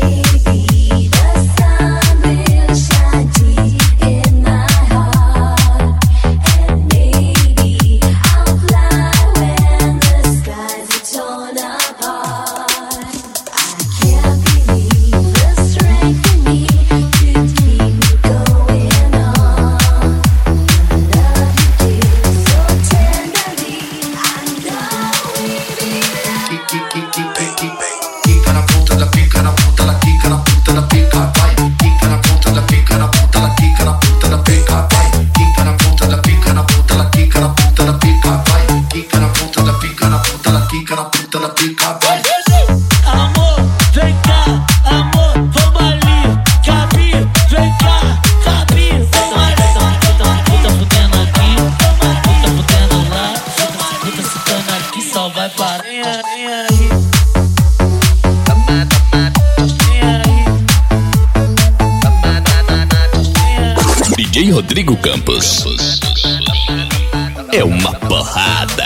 D J Rodrigo Campos é uma porrada.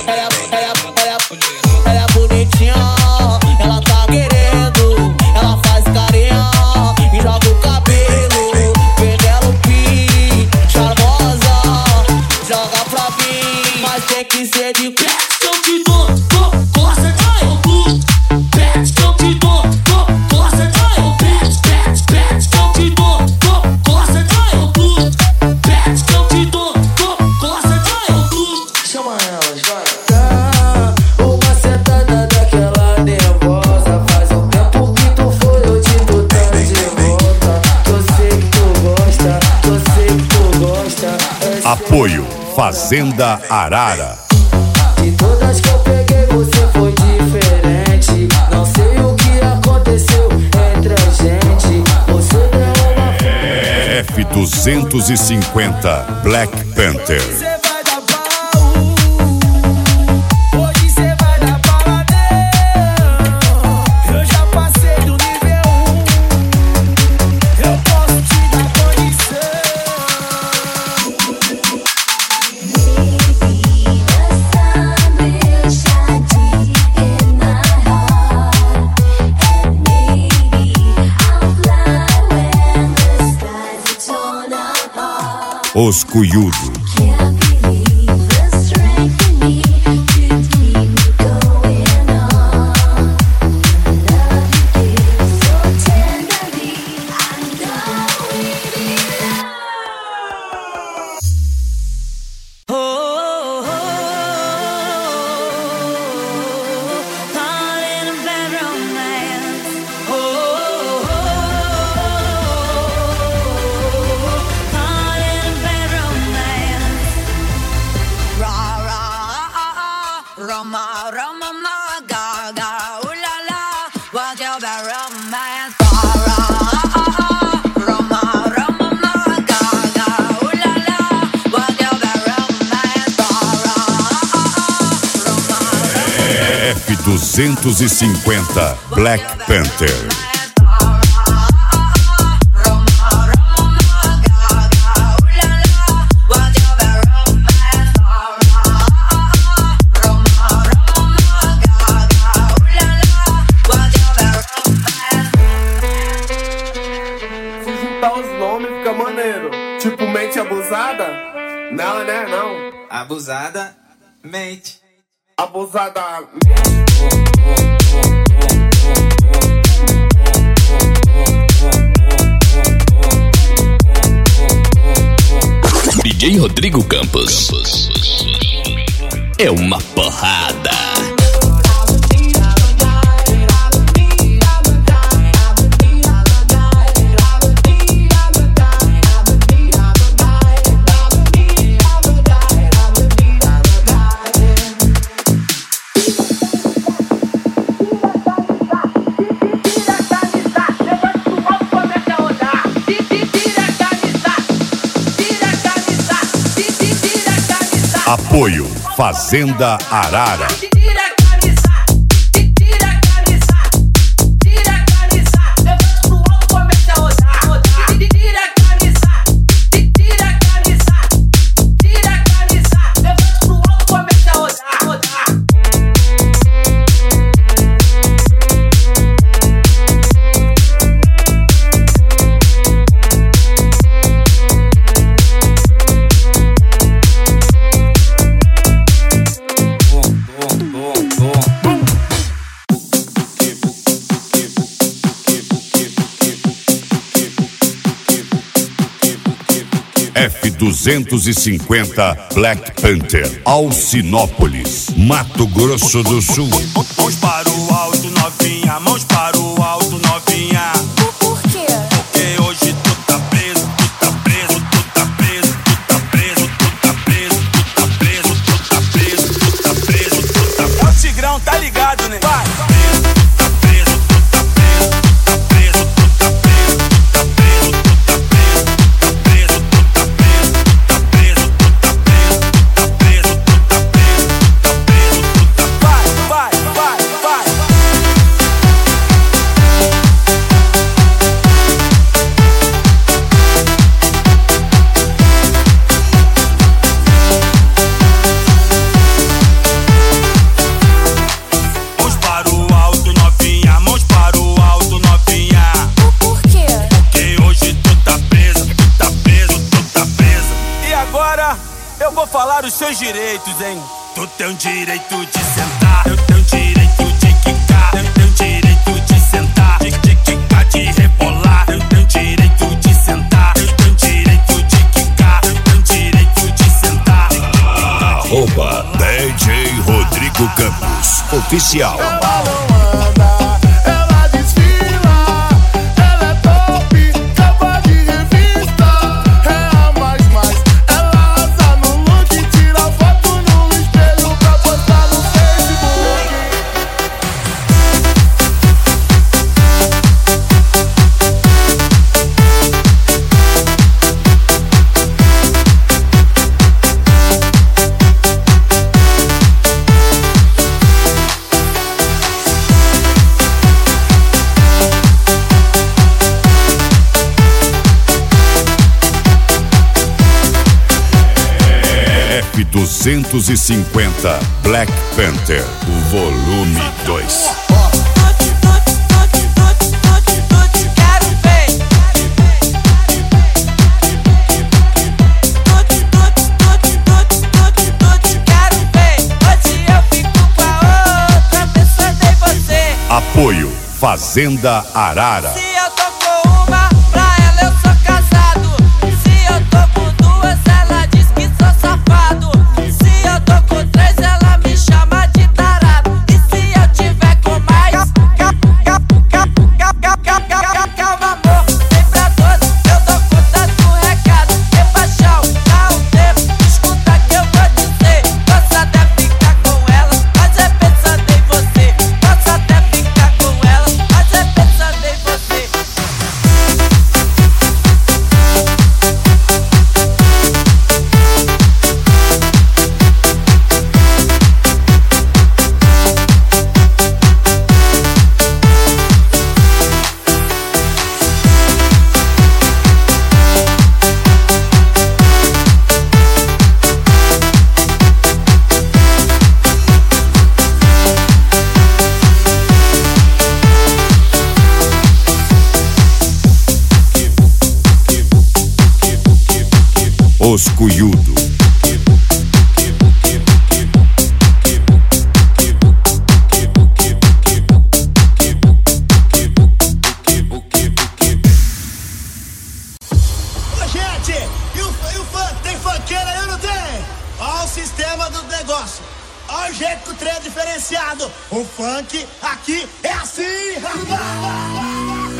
Ela é bonitinha, ela tá querendo, ela faz carinha e joga o cabelo. Penelope, charmosa, joga pra mim, mas tem que ser de pé. Eu te dou, dou, gosta de pet, eu te dou, dou, gosta de pet, pet, pet, eu te dou, dou, gosta de pet, eu te dou, dou, gosta de. Chama elas, vai. Uma sentada daquela nervosa. Faz um tempo que tu foi, eu te botando de volta. Que eu sei que tu gosta, que eu sei que tu gosta. Apoio Fazenda Arara. De todas que eu peguei, você foi diferente. Não sei o que aconteceu entre a gente. Você deu uma F duzentos e cinquenta Black Panther. Os Cuyudos. F duzentos e cinquenta Black Panther. botar os nomes, fica maneiro. Tipo, mente abusada? Não, né? Não. Abusada, mente. Abusada. D J Rodrigo Campos é uma porrada. Apoio Fazenda Arara. F duzentos e cinquenta Black Panther, Alcinópolis, Mato Grosso do Sul. Mãos para o alto, novinha, mãos para o alto, novinha. Por quê? Porque hoje tu tá preso, tu tá preso, tu tá preso, tu tá preso, tu tá preso, tu tá preso, tu tá preso, tu tá preso, tu tá preso. É o Tigrão, tá ligado, né? Vai! Os seus direitos, hein? Tu tem o direito de sentar, eu tenho o direito de quicar, eu tenho o direito de sentar, de, de quicar, de rebolar, eu tenho o direito de sentar, eu tenho o direito de quicar, eu tenho o direito de sentar. De, de quicar, Arroba D J Rodrigo Campos, oficial. Ela não anda, ela desfila, ela é top, capa de revista, é a mais mais. Ela arrasa no look, tira foto no espelho pra postar no Facebook. F duzentos e cinquenta Black Panther, o volume dois. Apoio Fazenda Arara. Se eu tô com uma, pra ela eu sou casado. Se eu tô com duas, ela diz que sou safado. Se eu tô com três, ela me chama de tarado. E se eu tiver com mais, calma amor, vem pra todos, eu dou conta do recado. Que paixão, dá um tempo, escuta que eu vou dizer. Posso até ficar com ela, mas é pensando em você. Posso até ficar com ela, mas é pensando em você. Os Cuyudo. Ô, gente, e o, e o funk? Tem funkeira aí ou não tem? Ó o sistema do negócio. Ó o jeito que o trem é diferenciado. O funk aqui é assim, rapaz.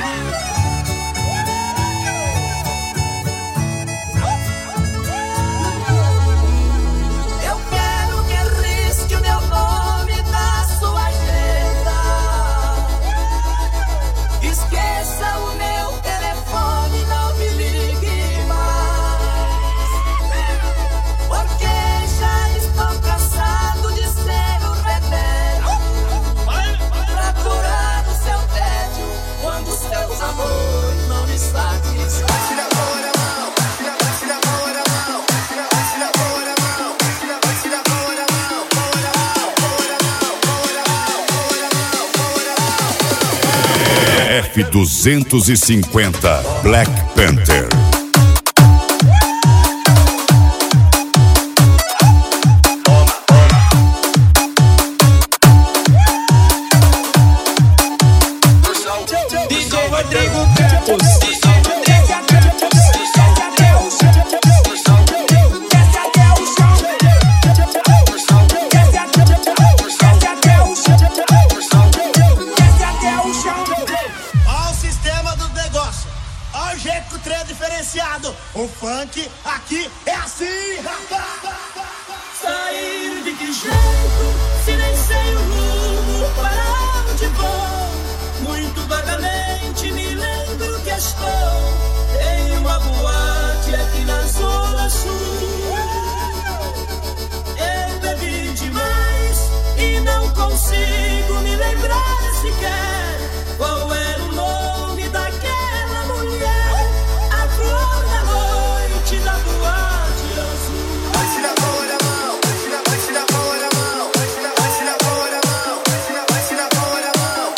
F duzentos e cinquenta Black Panther. D J Rodrigo Campos. O funk aqui é assim, rapaz. Sair de que jeito, se nem sei o rumo, para onde vou? Muito vagamente me lembro que estou em uma boate aqui na Zona Sul. Eu bebi demais e não consigo me lembrar sequer qual era o nome daquela mulher. A flor da noite da boate azul. Bate na mão na mão, bate na mão na mão, bate na mão na mão, bate na mão na mão,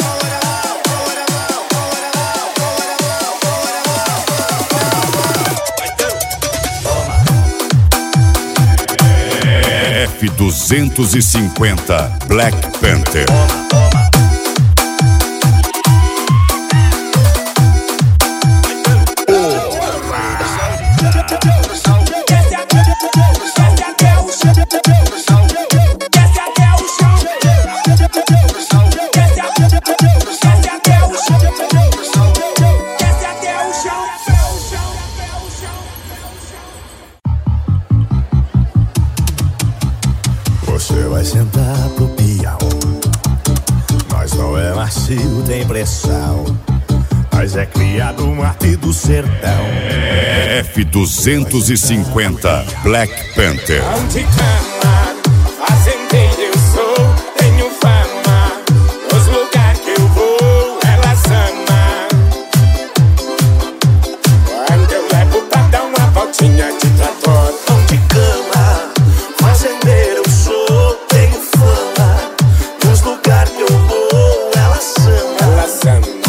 F duzentos e cinquenta Black Panther. Você vai sentar pro peão. Nós não é macio, tem pressão. Nós é criado um arte do sertão. F duzentos e cinquenta Black Panther. Anticama, fazendeiro eu sou, tenho fama. Nos lugares que eu vou, elas amam. Quando eu levo pra dar uma voltinha de trator. Anticama, fazendeiro eu sou, tenho fama. Nos lugares que eu vou, elas amam. Elas amam.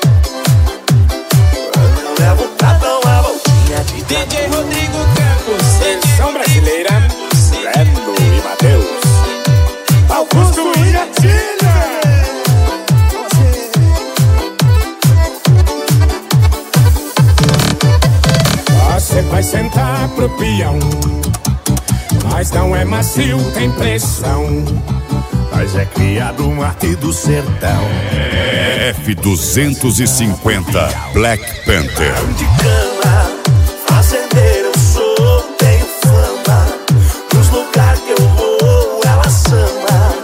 Quando eu levo pra dar uma voltinha de trator. D J Rodrigo Campos. Versão brasileira, Breno e Matheus. Augusto e Atilha. Você vai sentar pro peão. Mas não é macio, tem pressão. Nós é criado um arte do sertão. F duzentos e cinquenta Black Panther. Anticama, fazendeiro eu sou, tenho fama. Nos lugares que eu vou, elas amam.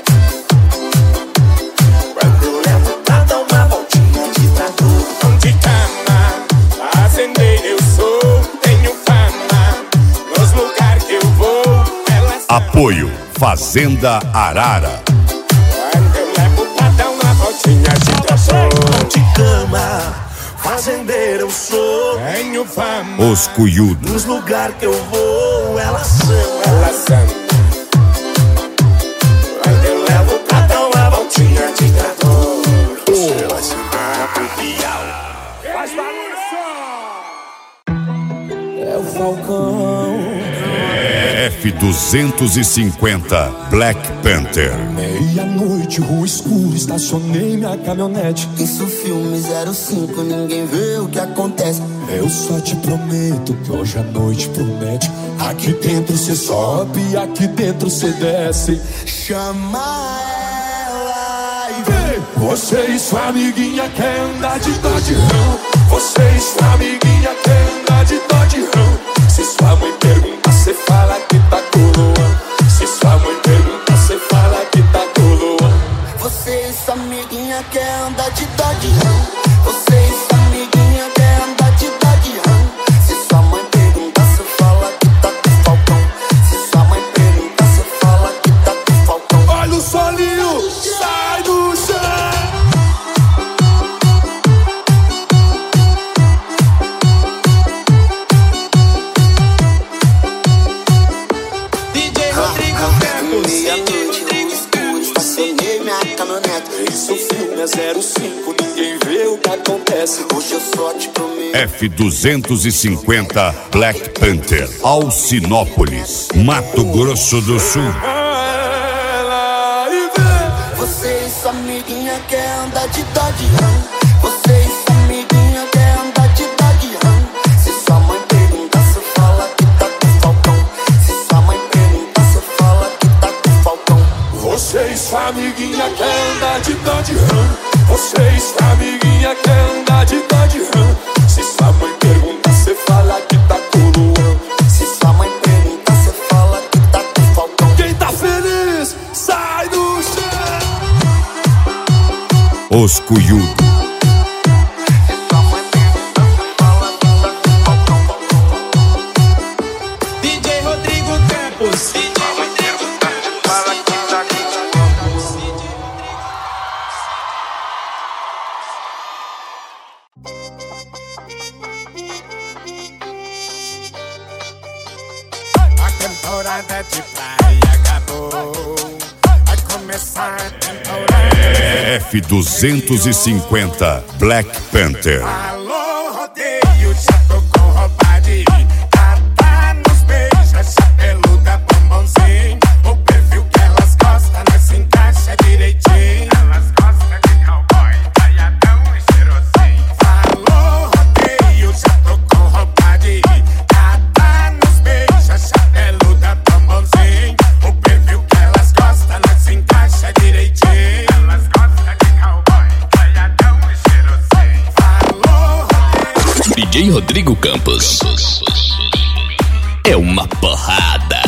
Quando eu levo pra dar uma voltinha de trator. Anticama, fazendeiro eu sou, tenho fama. Nos lugares que eu vou, elas Apoio Fazenda Arara. Quando eu levo pra dar uma voltinha de trator. Anticama, fazendeiro eu sou, tenho fama. Os Cuyudo. nos lugares que eu vou, elas amam. Elas amam. Quando eu levo pra dar uma voltinha de trator. Você vai sentar pro piau. Faz barulho! É o Falcão. F duzentos e cinquenta Black Panther. Meia-noite, rua escura, estacionei minha caminhonete. Isso filme zero cinco, ninguém vê o que acontece. Eu só te prometo que hoje a noite promete. Aqui dentro cê sobe, aqui dentro cê desce. Chama ela e vem. Você e sua amiguinha quer andar de Dodge Ram. Você e sua amiguinha quer andar de Dodge Ram. Se sua mãe pergunta, cê fala que tá coroa. Se sua mãe pergunta, cê fala que tá coroa. Você e sua amiguinha quer andar de Dodge Ram. Você e sua amiguinha quer andar de Dodge Ram. Se sua mãe pergunta, cê fala que tá com falcão. Se sua mãe pergunta, cê fala que tá com falcão. Olha o solinho, sai do chão. Isso filme é zero cinco, ninguém vê o que acontece. Hoje eu só te prometo. F duzentos e cinquenta Black Panther, Alcinópolis, Mato Grosso do Sul. Você e sua amiguinha quer andar de Dodge Ram. Você e sua amiguinha quer andar de Dodge Ram. Se sua mãe pergunta, cê fala que tá com falcão. Se sua mãe pergunta, cê fala que tá com falcão. Você e sua amiguinha quer andar de Dodge Ram. Você e sua amiguinha quer andar de Dodge Ram. Se sua mãe pergunta, cê fala que tá coroa. Se sua mãe pergunta, cê fala que tá com falcão. Quem tá feliz, sai do chão. Os Cuyudos. D J Rodrigo Campos. A temporada de praia acabou. Vai começar a temporada. F duzentos e cinquenta Black Panther. Alô, rodeio, já tô com roupa de cata nos beijos, chapeluda, bombonzinho. O perfil que elas gostam, nós se encaixa direitinho. Elas gostam de cowboy, taiadão e cheirosinho. Alô, rodeio, já tô com roupa de cata nos beijos, chapeluda, bombonzinho. O perfil que elas gostam, nós se encaixa direitinho. Elas gostam de cowboy, taiadão e cheirosinho. Alô, D J Rodrigo Campos. É uma porrada.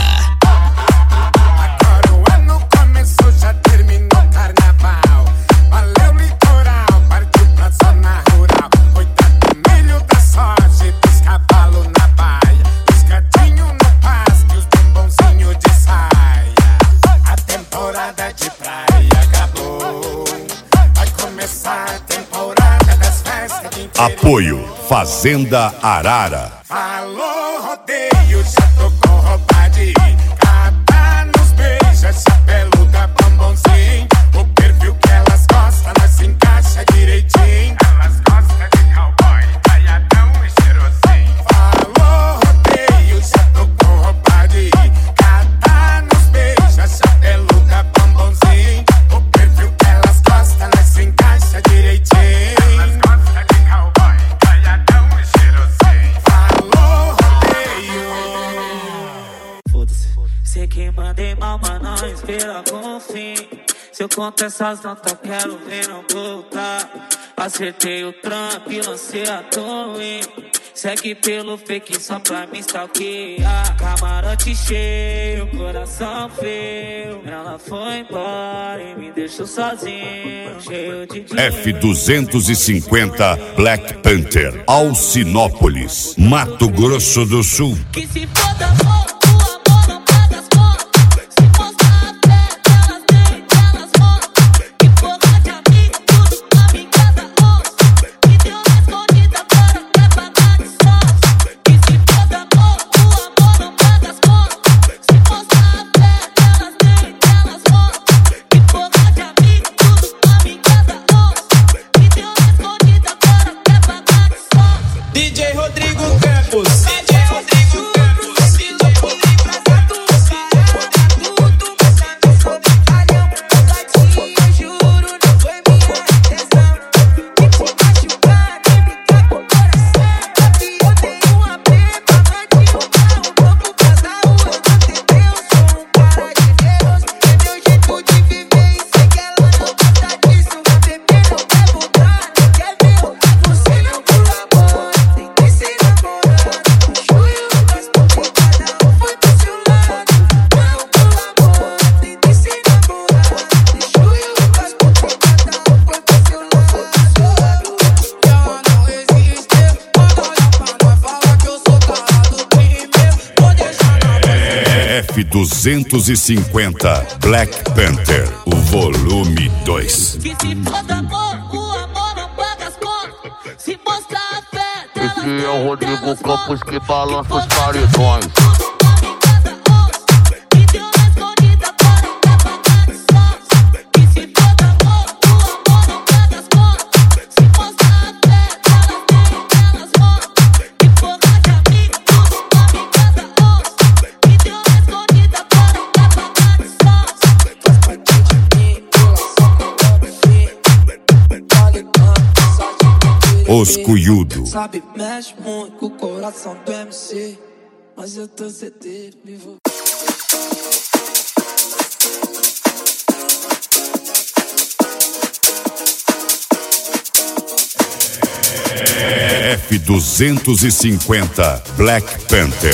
agora o ano começou, já terminou o carnaval. Valeu litoral, partiu pra zona rural. Cuidado do milho da soja e dos cavalos na baia. Os gatinhos no pasto e os bombonzinhos de saia. A temporada de praia acabou. Vai começar a temporada das festas de interior. Apoio Fazenda Arara. Alô, rodeio, já tô com roupa de cata nos beijos, chapeluda, bombonzinho. O perfil que elas gostam, nós se encaixa direitinho. Elas gostam de cowboy, taiadão e cheirosinho. Alô, rodeio, já tô com roupa de cata nos beijos, chapeluda, bombonzinho. O perfil que elas gostam, nós se encaixa direitinho. Elas gostam de cowboy, taiadão e cheirosinho. Alô, rodeio. Foda-se, sei que mandei mal, mas não espera com fim. Se eu conto essas notas, quero ver não voltar. Acertei o trampo e lancei a torre. Segue pelo fake só pra me stalkear. Camarote cheio, coração frio. Ela foi embora e me deixou sozinho. Cheio de dinheiro. F duzentos e cinquenta Black Panther, Alcinópolis, Mato Grosso do Sul. Que se foda, amor, o amor não paga as contas. Se mostrar a fé, elas têm, elas mostram. Que porra de amigo, tudo amiga da onça. Que deu na escondida, agora quer pagar de sócio. Que se foda, amor, o amor não paga as contas. Se mostrar a fé, elas têm, elas mostram. Que porra de amigo, tudo amiga da onça. Que deu na escondida, agora quer pagar de sócio. D J Rodrigo Campos. D J Rodrigo Campos. F duzentos e cinquenta Black Panther, o volume dois. Que se foda amor, o amor não paga as contas. Se mostrar a fé dela, esse é o Rodrigo Campos que balança os paredões. Os Cuyudo. Sabe, mexe muito com o coração do M C, mas eu tô certeiro, vivo. F duzentos e cinquenta Black Panther.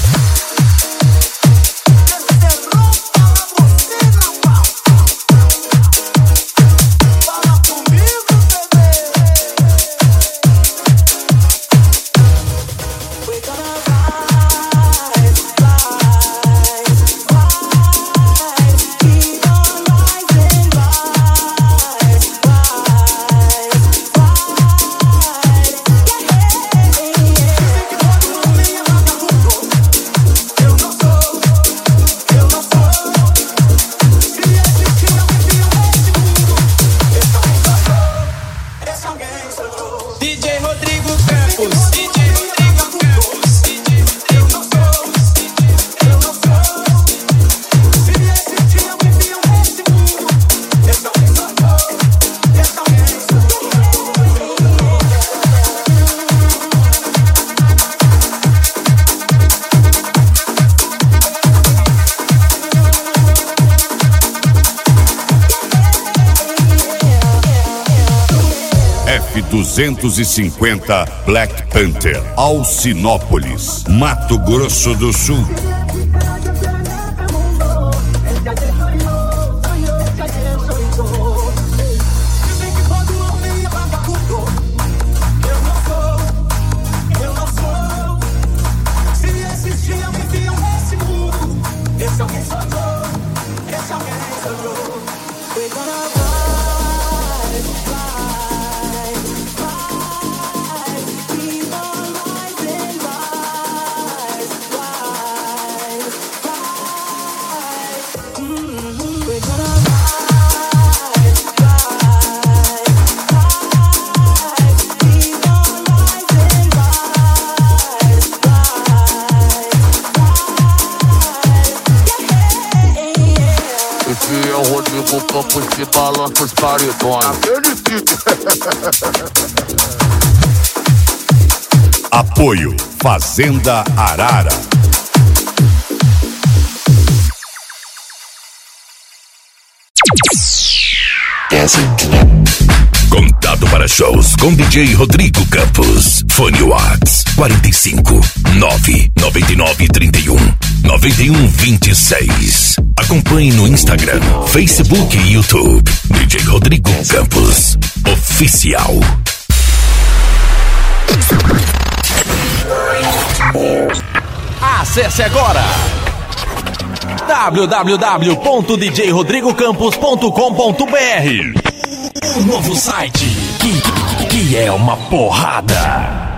F duzentos e cinquenta Black Panther, Alcinópolis, Mato Grosso do Sul. Esse é o Rodrigo Campos que balança os paredões. Apoio Fazenda Arara. Contato para shows com D J Rodrigo Campos. Fone Whats quarenta e cinco, nove nove nove, trinta e um, noventa e um, vinte e seis. Acompanhe no Instagram, Facebook e YouTube. D J Rodrigo Campos Oficial. Acesse agora w w w ponto d j rodrigo campos ponto com ponto b r. O novo site que, que é uma porrada.